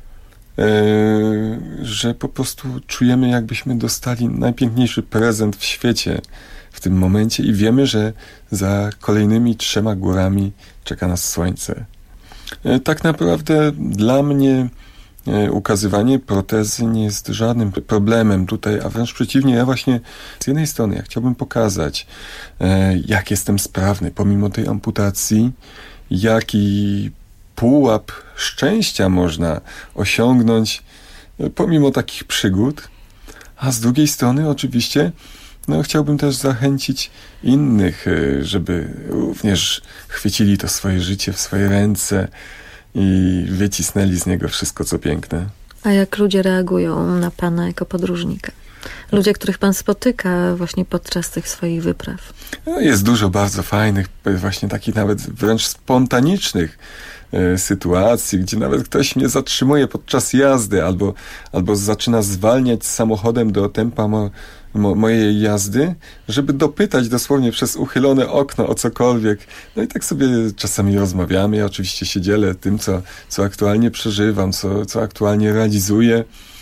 że po prostu czujemy, jakbyśmy dostali najpiękniejszy prezent w świecie w tym momencie i wiemy, że za kolejnymi 3 górami czeka nas słońce. Tak naprawdę dla mnie ukazywanie protezy nie jest żadnym problemem tutaj, a wręcz przeciwnie, ja właśnie z jednej strony chciałbym pokazać, jak jestem sprawny pomimo tej amputacji, jaki pułap szczęścia można osiągnąć pomimo takich przygód, a z drugiej strony oczywiście chciałbym też zachęcić innych, żeby również chwycili to swoje życie w swoje ręce i wycisnęli z niego wszystko, co piękne. A jak ludzie reagują na pana jako podróżnika? Ludzie, których pan spotyka właśnie podczas tych swoich wypraw. Jest dużo bardzo fajnych, właśnie takich nawet wręcz spontanicznych sytuacji, gdzie nawet ktoś mnie zatrzymuje podczas jazdy albo zaczyna zwalniać samochodem do tempa mojej jazdy, żeby dopytać dosłownie przez uchylone okno o cokolwiek. No i tak sobie czasami rozmawiamy. Ja oczywiście się dzielę tym, co aktualnie przeżywam, co aktualnie realizuję.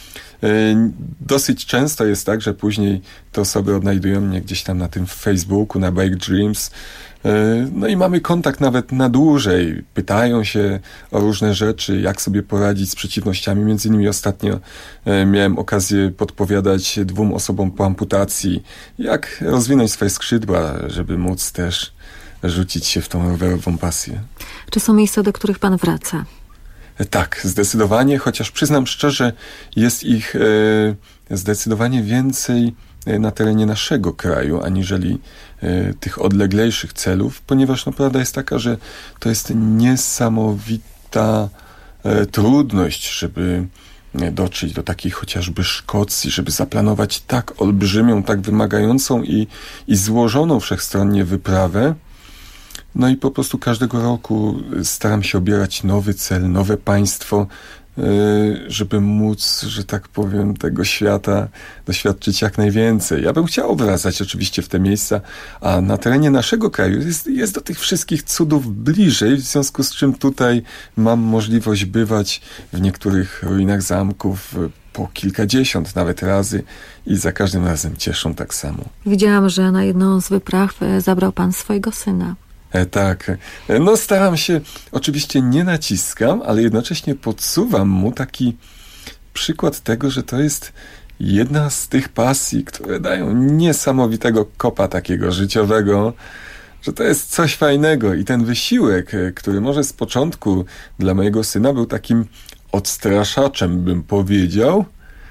Dosyć często jest tak, że później te osoby odnajdują mnie gdzieś tam na tym Facebooku, na Bike Dreams. No i mamy kontakt nawet na dłużej. Pytają się o różne rzeczy, jak sobie poradzić z przeciwnościami. Między innymi ostatnio miałem okazję podpowiadać 2 osobom po amputacji, jak rozwinąć swoje skrzydła, żeby móc też rzucić się w tą rowerową pasję. Czy są miejsca, do których pan wraca? Tak, zdecydowanie, chociaż przyznam szczerze, jest ich zdecydowanie więcej na terenie naszego kraju, aniżeli tych odleglejszych celów, ponieważ prawda jest taka, że to jest niesamowita trudność, żeby dotrzeć do takiej chociażby Szkocji, żeby zaplanować tak olbrzymią, tak wymagającą i złożoną wszechstronnie wyprawę. No i po prostu każdego roku staram się obierać nowy cel, nowe państwo, żeby móc, że tak powiem, tego świata doświadczyć jak najwięcej. Ja bym chciał wracać oczywiście w te miejsca, a na terenie naszego kraju jest do tych wszystkich cudów bliżej, w związku z czym tutaj mam możliwość bywać w niektórych ruinach zamków po kilkadziesiąt nawet razy i za każdym razem cieszą tak samo. Widziałam, że na jedną z wypraw zabrał pan swojego syna. Tak. Staram się, oczywiście nie naciskam, ale jednocześnie podsuwam mu taki przykład tego, że to jest jedna z tych pasji, które dają niesamowitego kopa takiego życiowego, że to jest coś fajnego i ten wysiłek, który może z początku dla mojego syna był takim odstraszaczem, bym powiedział,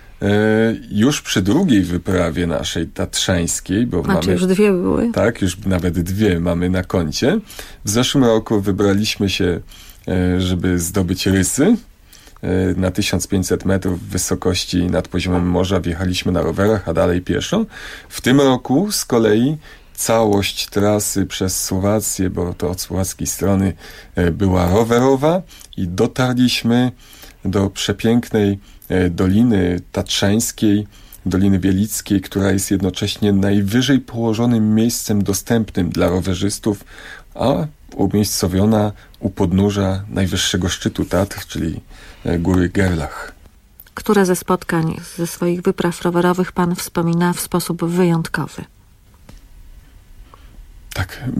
już przy drugiej wyprawie naszej tatrzańskiej, bo mamy już 2 były? Tak, już nawet 2 mamy na koncie. W zeszłym roku wybraliśmy się, żeby zdobyć Rysy. Na 1500 metrów wysokości nad poziomem morza wjechaliśmy na rowerach, a dalej pieszo. W tym roku z kolei całość trasy przez Słowację, bo to od słowackiej strony była rowerowa i dotarliśmy do przepięknej Doliny Tatrzańskiej, Doliny Wielickiej, która jest jednocześnie najwyżej położonym miejscem dostępnym dla rowerzystów, a umiejscowiona u podnóża najwyższego szczytu Tatr, czyli góry Gerlach. Które ze spotkań ze swoich wypraw rowerowych pan wspomina w sposób wyjątkowy? Tak,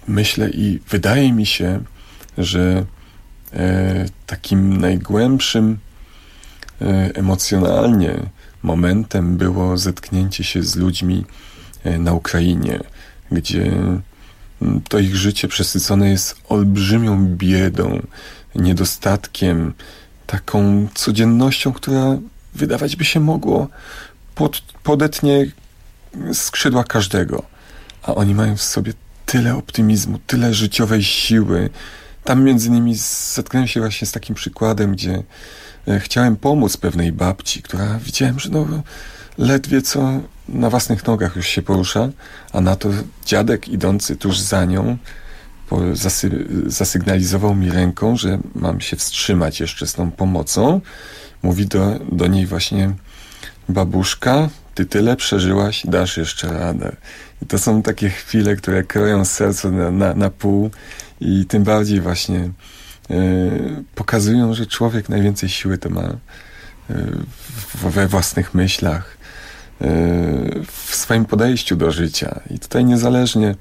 myślę i wydaje mi się, że takim najgłębszym emocjonalnie momentem było zetknięcie się z ludźmi na Ukrainie, gdzie to ich życie przesycone jest olbrzymią biedą, niedostatkiem, taką codziennością, która wydawać by się mogło podetnie skrzydła każdego. A oni mają w sobie tyle optymizmu, tyle życiowej siły. Tam między innymi zetknąłem się właśnie z takim przykładem, gdzie chciałem pomóc pewnej babci, która widziałem, że ledwie co na własnych nogach już się porusza, a na to dziadek idący tuż za nią zasygnalizował mi ręką, że mam się wstrzymać jeszcze z tą pomocą. Mówi do niej właśnie: babuszka, ty tyle przeżyłaś, dasz jeszcze radę. I to są takie chwile, które kroją serce na pół i tym bardziej właśnie pokazują, że człowiek najwięcej siły to ma we własnych myślach, w swoim podejściu do życia. I tutaj niezależnie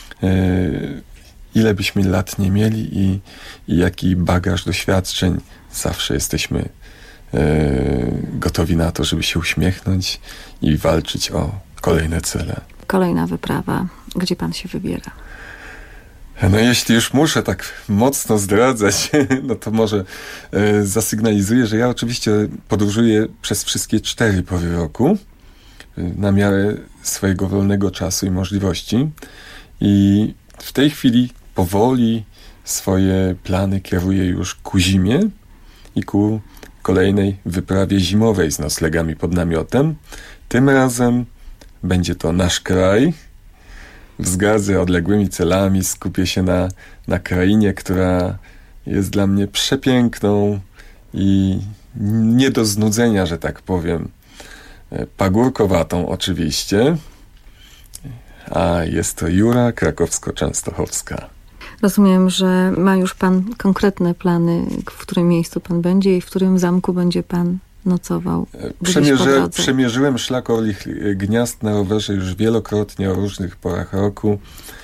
ile byśmy lat nie mieli i jaki bagaż doświadczeń, zawsze jesteśmy gotowi na to, żeby się uśmiechnąć i walczyć o kolejne cele. Kolejna wyprawa. Gdzie pan się wybiera? No jeśli już muszę tak mocno zdradzać, no to może zasygnalizuję, że ja oczywiście podróżuję przez wszystkie 4 pory roku na miarę swojego wolnego czasu i możliwości. I w tej chwili powoli swoje plany kieruję już ku zimie i ku kolejnej wyprawie zimowej z noclegami pod namiotem. Tym razem będzie to nasz kraj. Wzgardzę odległymi celami, skupię się na krainie, która jest dla mnie przepiękną i nie do znudzenia, że tak powiem. Pagórkowatą oczywiście, a jest to Jura Krakowsko-Częstochowska. Rozumiem, że ma już pan konkretne plany, w którym miejscu pan będzie i w którym zamku będzie pan nocował. Przemierzyłem szlak Orlich Gniazd na rowerze już wielokrotnie o różnych porach roku.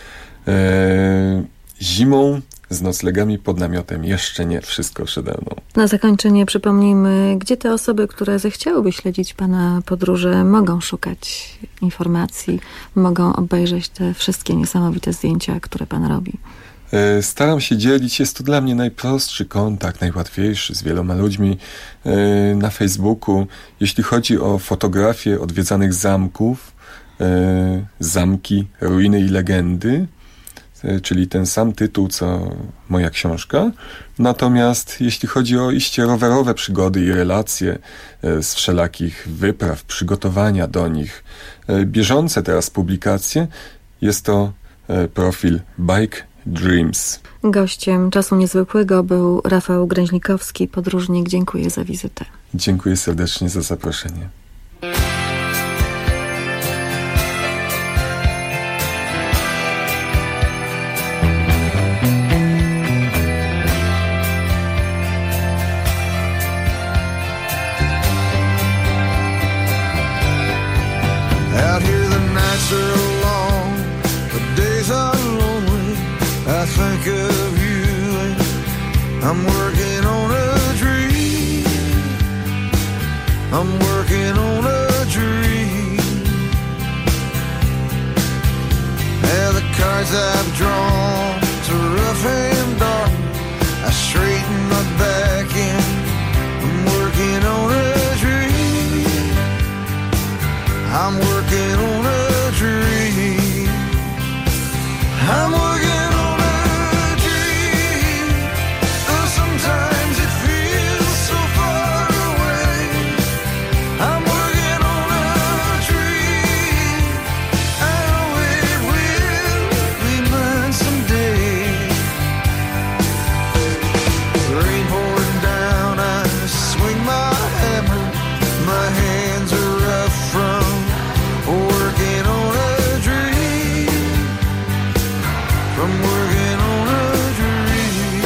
Zimą z noclegami pod namiotem jeszcze nie, wszystko przede mną. Na zakończenie przypomnijmy, gdzie te osoby, które zechciałyby śledzić pana podróże, mogą szukać informacji, mogą obejrzeć te wszystkie niesamowite zdjęcia, które pan robi. Staram się dzielić, jest to dla mnie najprostszy kontakt, najłatwiejszy z wieloma ludźmi na Facebooku. Jeśli chodzi o fotografię odwiedzanych zamków, zamki, ruiny i legendy, czyli ten sam tytuł, co moja książka. Natomiast jeśli chodzi o iście rowerowe przygody i relacje z wszelakich wypraw, przygotowania do nich, bieżące teraz publikacje, jest to profil Bike Dreams. Gościem Czasu Niezwykłego był Rafał Gręźlikowski, podróżnik. Dziękuję za wizytę. Dziękuję serdecznie za zaproszenie. Out here the nights are long, the days are lonely. I think of you and I'm working on a dream. I'm working on a dream. And the cards I've drawn to rough and dark, I straighten my back and I'm working on a dream. I'm working on a dream. I'm working on a dream. Though sometimes it feels so far away. I'm working on a dream. I know it will be mine someday. Rain pouring down, I swing my hammer. My hands are rough from working on a dream. From working on a dream.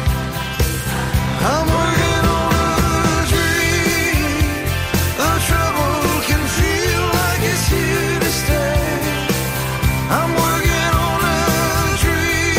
I'm working on a dream. The trouble can feel like it's here to stay. I'm working on a dream.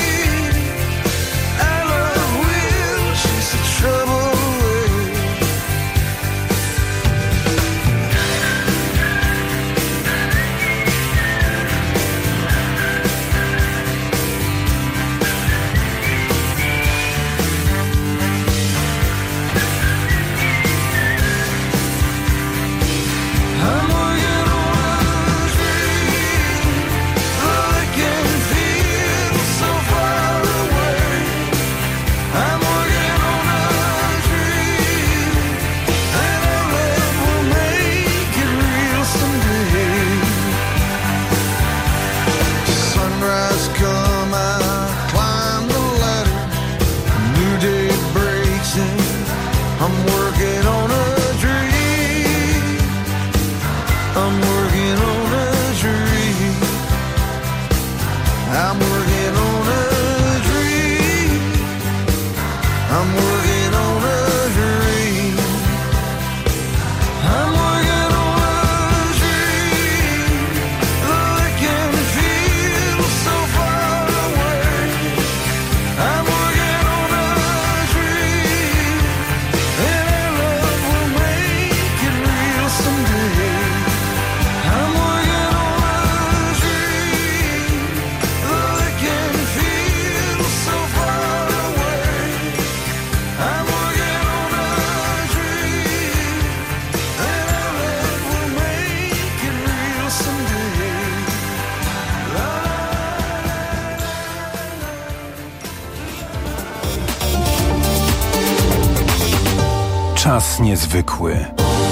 Czas niezwykły.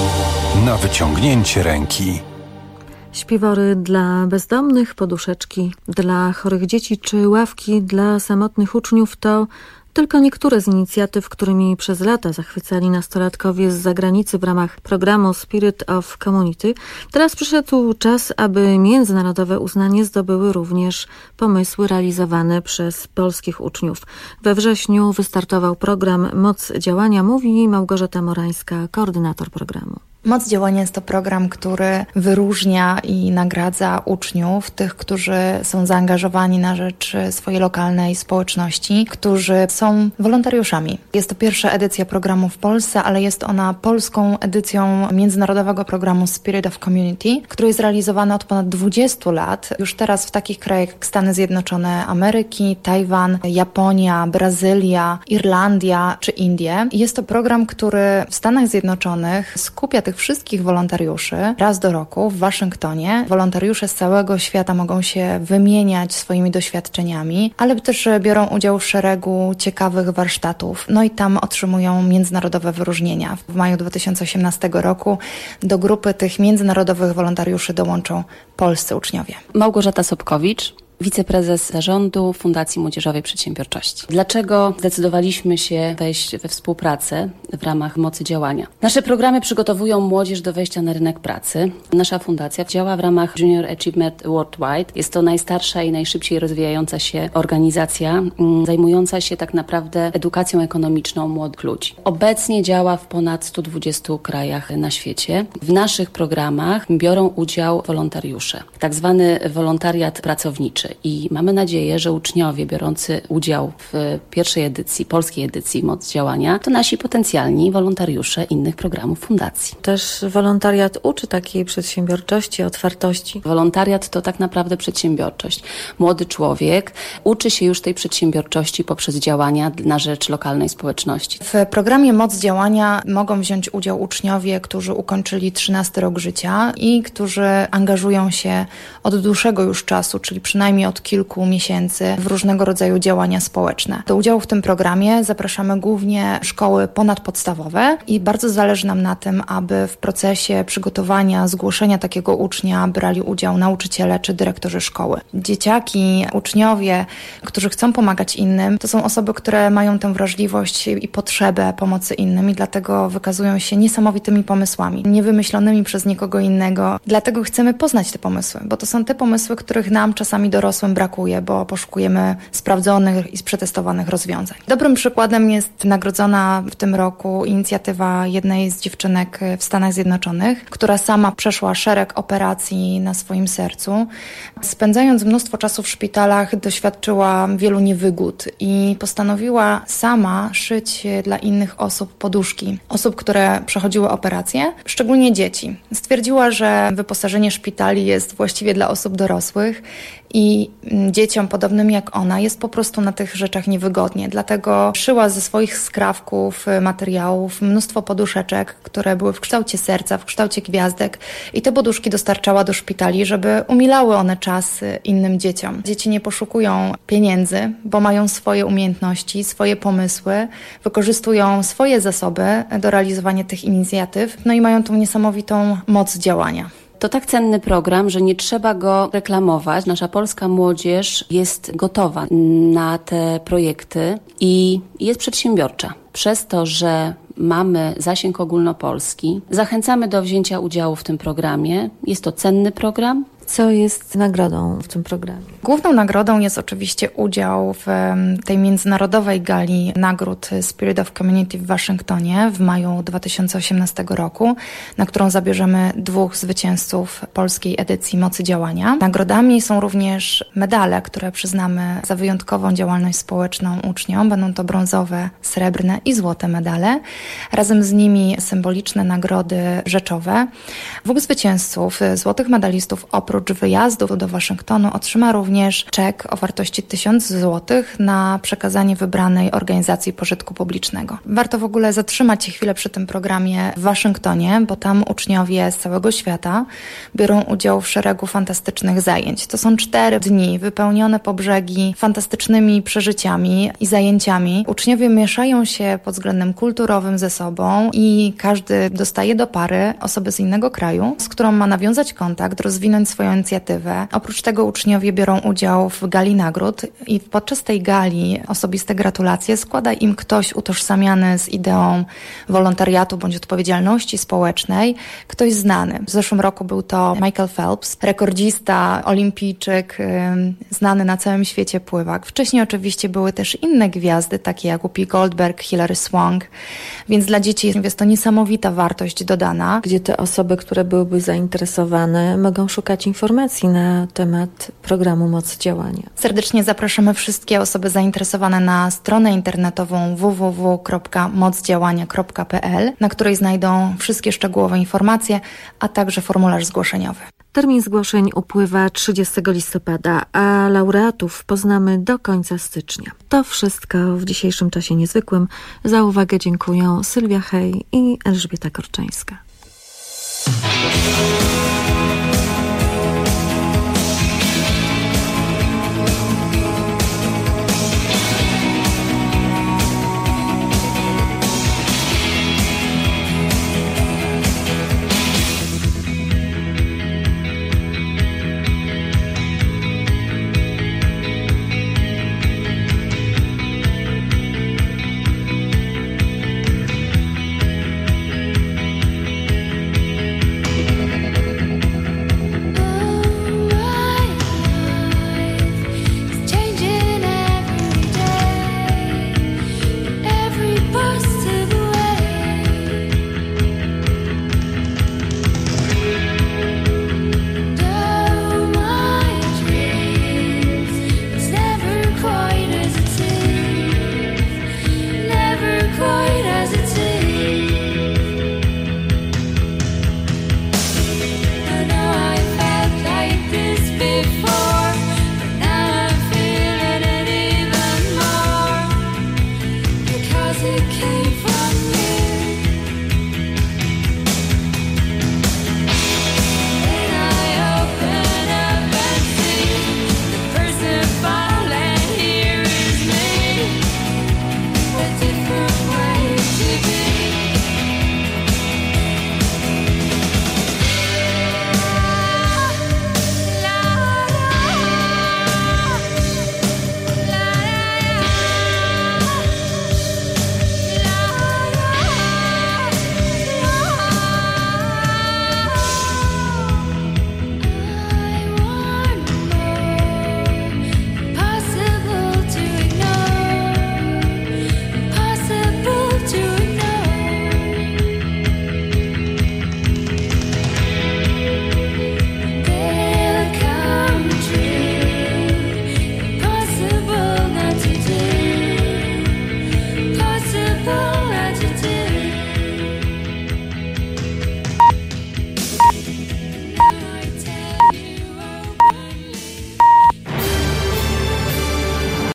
Na wyciągnięcie ręki. Śpiwory dla bezdomnych, poduszeczki dla chorych dzieci czy ławki dla samotnych uczniów to tylko niektóre z inicjatyw, którymi przez lata zachwycali nastolatkowie z zagranicy w ramach programu Spirit of Community. Teraz przyszedł czas, aby międzynarodowe uznanie zdobyły również pomysły realizowane przez polskich uczniów. We wrześniu wystartował program Moc Działania, mówi Małgorzata Morańska, koordynator programu. Moc Działania jest to program, który wyróżnia i nagradza uczniów, tych, którzy są zaangażowani na rzecz swojej lokalnej społeczności, którzy są wolontariuszami. Jest to pierwsza edycja programu w Polsce, ale jest ona polską edycją międzynarodowego programu Spirit of Community, który jest realizowany od ponad 20 lat. Już teraz w takich krajach jak Stany Zjednoczone Ameryki, Tajwan, Japonia, Brazylia, Irlandia czy Indie. Jest to program, który w Stanach Zjednoczonych skupia tych wszystkich wolontariuszy raz do roku w Waszyngtonie. Wolontariusze z całego świata mogą się wymieniać swoimi doświadczeniami, ale też biorą udział w szeregu ciekawych warsztatów. No i tam otrzymują międzynarodowe wyróżnienia. W maju 2018 roku do grupy tych międzynarodowych wolontariuszy dołączą polscy uczniowie. Małgorzata Sobkowicz, wiceprezes zarządu Fundacji Młodzieżowej Przedsiębiorczości. Dlaczego zdecydowaliśmy się wejść we współpracę w ramach Mocy Działania? Nasze programy przygotowują młodzież do wejścia na rynek pracy. Nasza fundacja działa w ramach Junior Achievement Worldwide. Jest to najstarsza i najszybciej rozwijająca się organizacja, zajmująca się tak naprawdę edukacją ekonomiczną młodych ludzi. Obecnie działa w ponad 120 krajach na świecie. W naszych programach biorą udział wolontariusze, tak zwany wolontariat pracowniczy. I mamy nadzieję, że uczniowie biorący udział w pierwszej edycji, polskiej edycji Moc Działania, to nasi potencjalni wolontariusze innych programów fundacji. Też wolontariat uczy takiej przedsiębiorczości, otwartości. Wolontariat to tak naprawdę przedsiębiorczość. Młody człowiek uczy się już tej przedsiębiorczości poprzez działania na rzecz lokalnej społeczności. W programie Moc Działania mogą wziąć udział uczniowie, którzy ukończyli 13 rok życia i którzy angażują się od dłuższego już czasu, czyli przynajmniej od kilku miesięcy w różnego rodzaju działania społeczne. Do udziału w tym programie zapraszamy głównie szkoły ponadpodstawowe i bardzo zależy nam na tym, aby w procesie przygotowania, zgłoszenia takiego ucznia brali udział nauczyciele czy dyrektorzy szkoły. Dzieciaki, uczniowie, którzy chcą pomagać innym, to są osoby, które mają tę wrażliwość i potrzebę pomocy innym i dlatego wykazują się niesamowitymi pomysłami, niewymyślonymi przez nikogo innego. Dlatego chcemy poznać te pomysły, bo to są te pomysły, których nam czasami dorosłym brakuje, bo poszukujemy sprawdzonych i przetestowanych rozwiązań. Dobrym przykładem jest nagrodzona w tym roku inicjatywa jednej z dziewczynek w Stanach Zjednoczonych, która sama przeszła szereg operacji na swoim sercu. Spędzając mnóstwo czasu w szpitalach, doświadczyła wielu niewygód i postanowiła sama szyć dla innych osób poduszki. Osób, które przechodziły operacje, szczególnie dzieci. Stwierdziła, że wyposażenie szpitali jest właściwie dla osób dorosłych i dzieciom podobnym jak ona jest po prostu na tych rzeczach niewygodnie. Dlatego szyła ze swoich skrawków, materiałów mnóstwo poduszeczek, które były w kształcie serca, w kształcie gwiazdek i te poduszki dostarczała do szpitali, żeby umilały one czas innym dzieciom. Dzieci nie poszukują pieniędzy, bo mają swoje umiejętności, swoje pomysły, wykorzystują swoje zasoby do realizowania tych inicjatyw, no i mają tą niesamowitą moc działania. To tak cenny program, że nie trzeba go reklamować. Nasza polska młodzież jest gotowa na te projekty i jest przedsiębiorcza. Przez to, że mamy zasięg ogólnopolski, zachęcamy do wzięcia udziału w tym programie. Jest to cenny program. Co jest nagrodą w tym programie? Główną nagrodą jest oczywiście udział w tej międzynarodowej gali nagród Spirit of Community w Waszyngtonie w maju 2018 roku, na którą zabierzemy 2 zwycięzców polskiej edycji Mocy Działania. Nagrodami są również medale, które przyznamy za wyjątkową działalność społeczną uczniom. Będą to brązowe, srebrne i złote medale. Razem z nimi symboliczne nagrody rzeczowe. 2 zwycięzców, złotych medalistów, oprócz oprócz wyjazdu do Waszyngtonu otrzyma również czek o wartości 1000 zł na przekazanie wybranej organizacji pożytku publicznego. Warto w ogóle zatrzymać się chwilę przy tym programie w Waszyngtonie, bo tam uczniowie z całego świata biorą udział w szeregu fantastycznych zajęć. To są 4 dni wypełnione po brzegi fantastycznymi przeżyciami i zajęciami. Uczniowie mieszają się pod względem kulturowym ze sobą i każdy dostaje do pary osobę z innego kraju, z którą ma nawiązać kontakt, rozwinąć swoją inicjatywę. Oprócz tego uczniowie biorą udział w gali nagród i podczas tej gali osobiste gratulacje składa im ktoś utożsamiany z ideą wolontariatu bądź odpowiedzialności społecznej, ktoś znany. W zeszłym roku był to Michael Phelps, rekordzista, olimpijczyk, znany na całym świecie pływak. Wcześniej oczywiście były też inne gwiazdy, takie jak Whoopi Goldberg, Hilary Swank, więc dla dzieci jest to niesamowita wartość dodana. Gdzie te osoby, które byłyby zainteresowane, mogą szukać informacji na temat programu Moc Działania? Serdecznie zapraszamy wszystkie osoby zainteresowane na stronę internetową www.mocdziałania.pl, na której znajdą wszystkie szczegółowe informacje, a także formularz zgłoszeniowy. Termin zgłoszeń upływa 30 listopada, a laureatów poznamy do końca stycznia. To wszystko w dzisiejszym Czasie Niezwykłym. Za uwagę dziękują Sylwia Hej i Elżbieta Korczańska.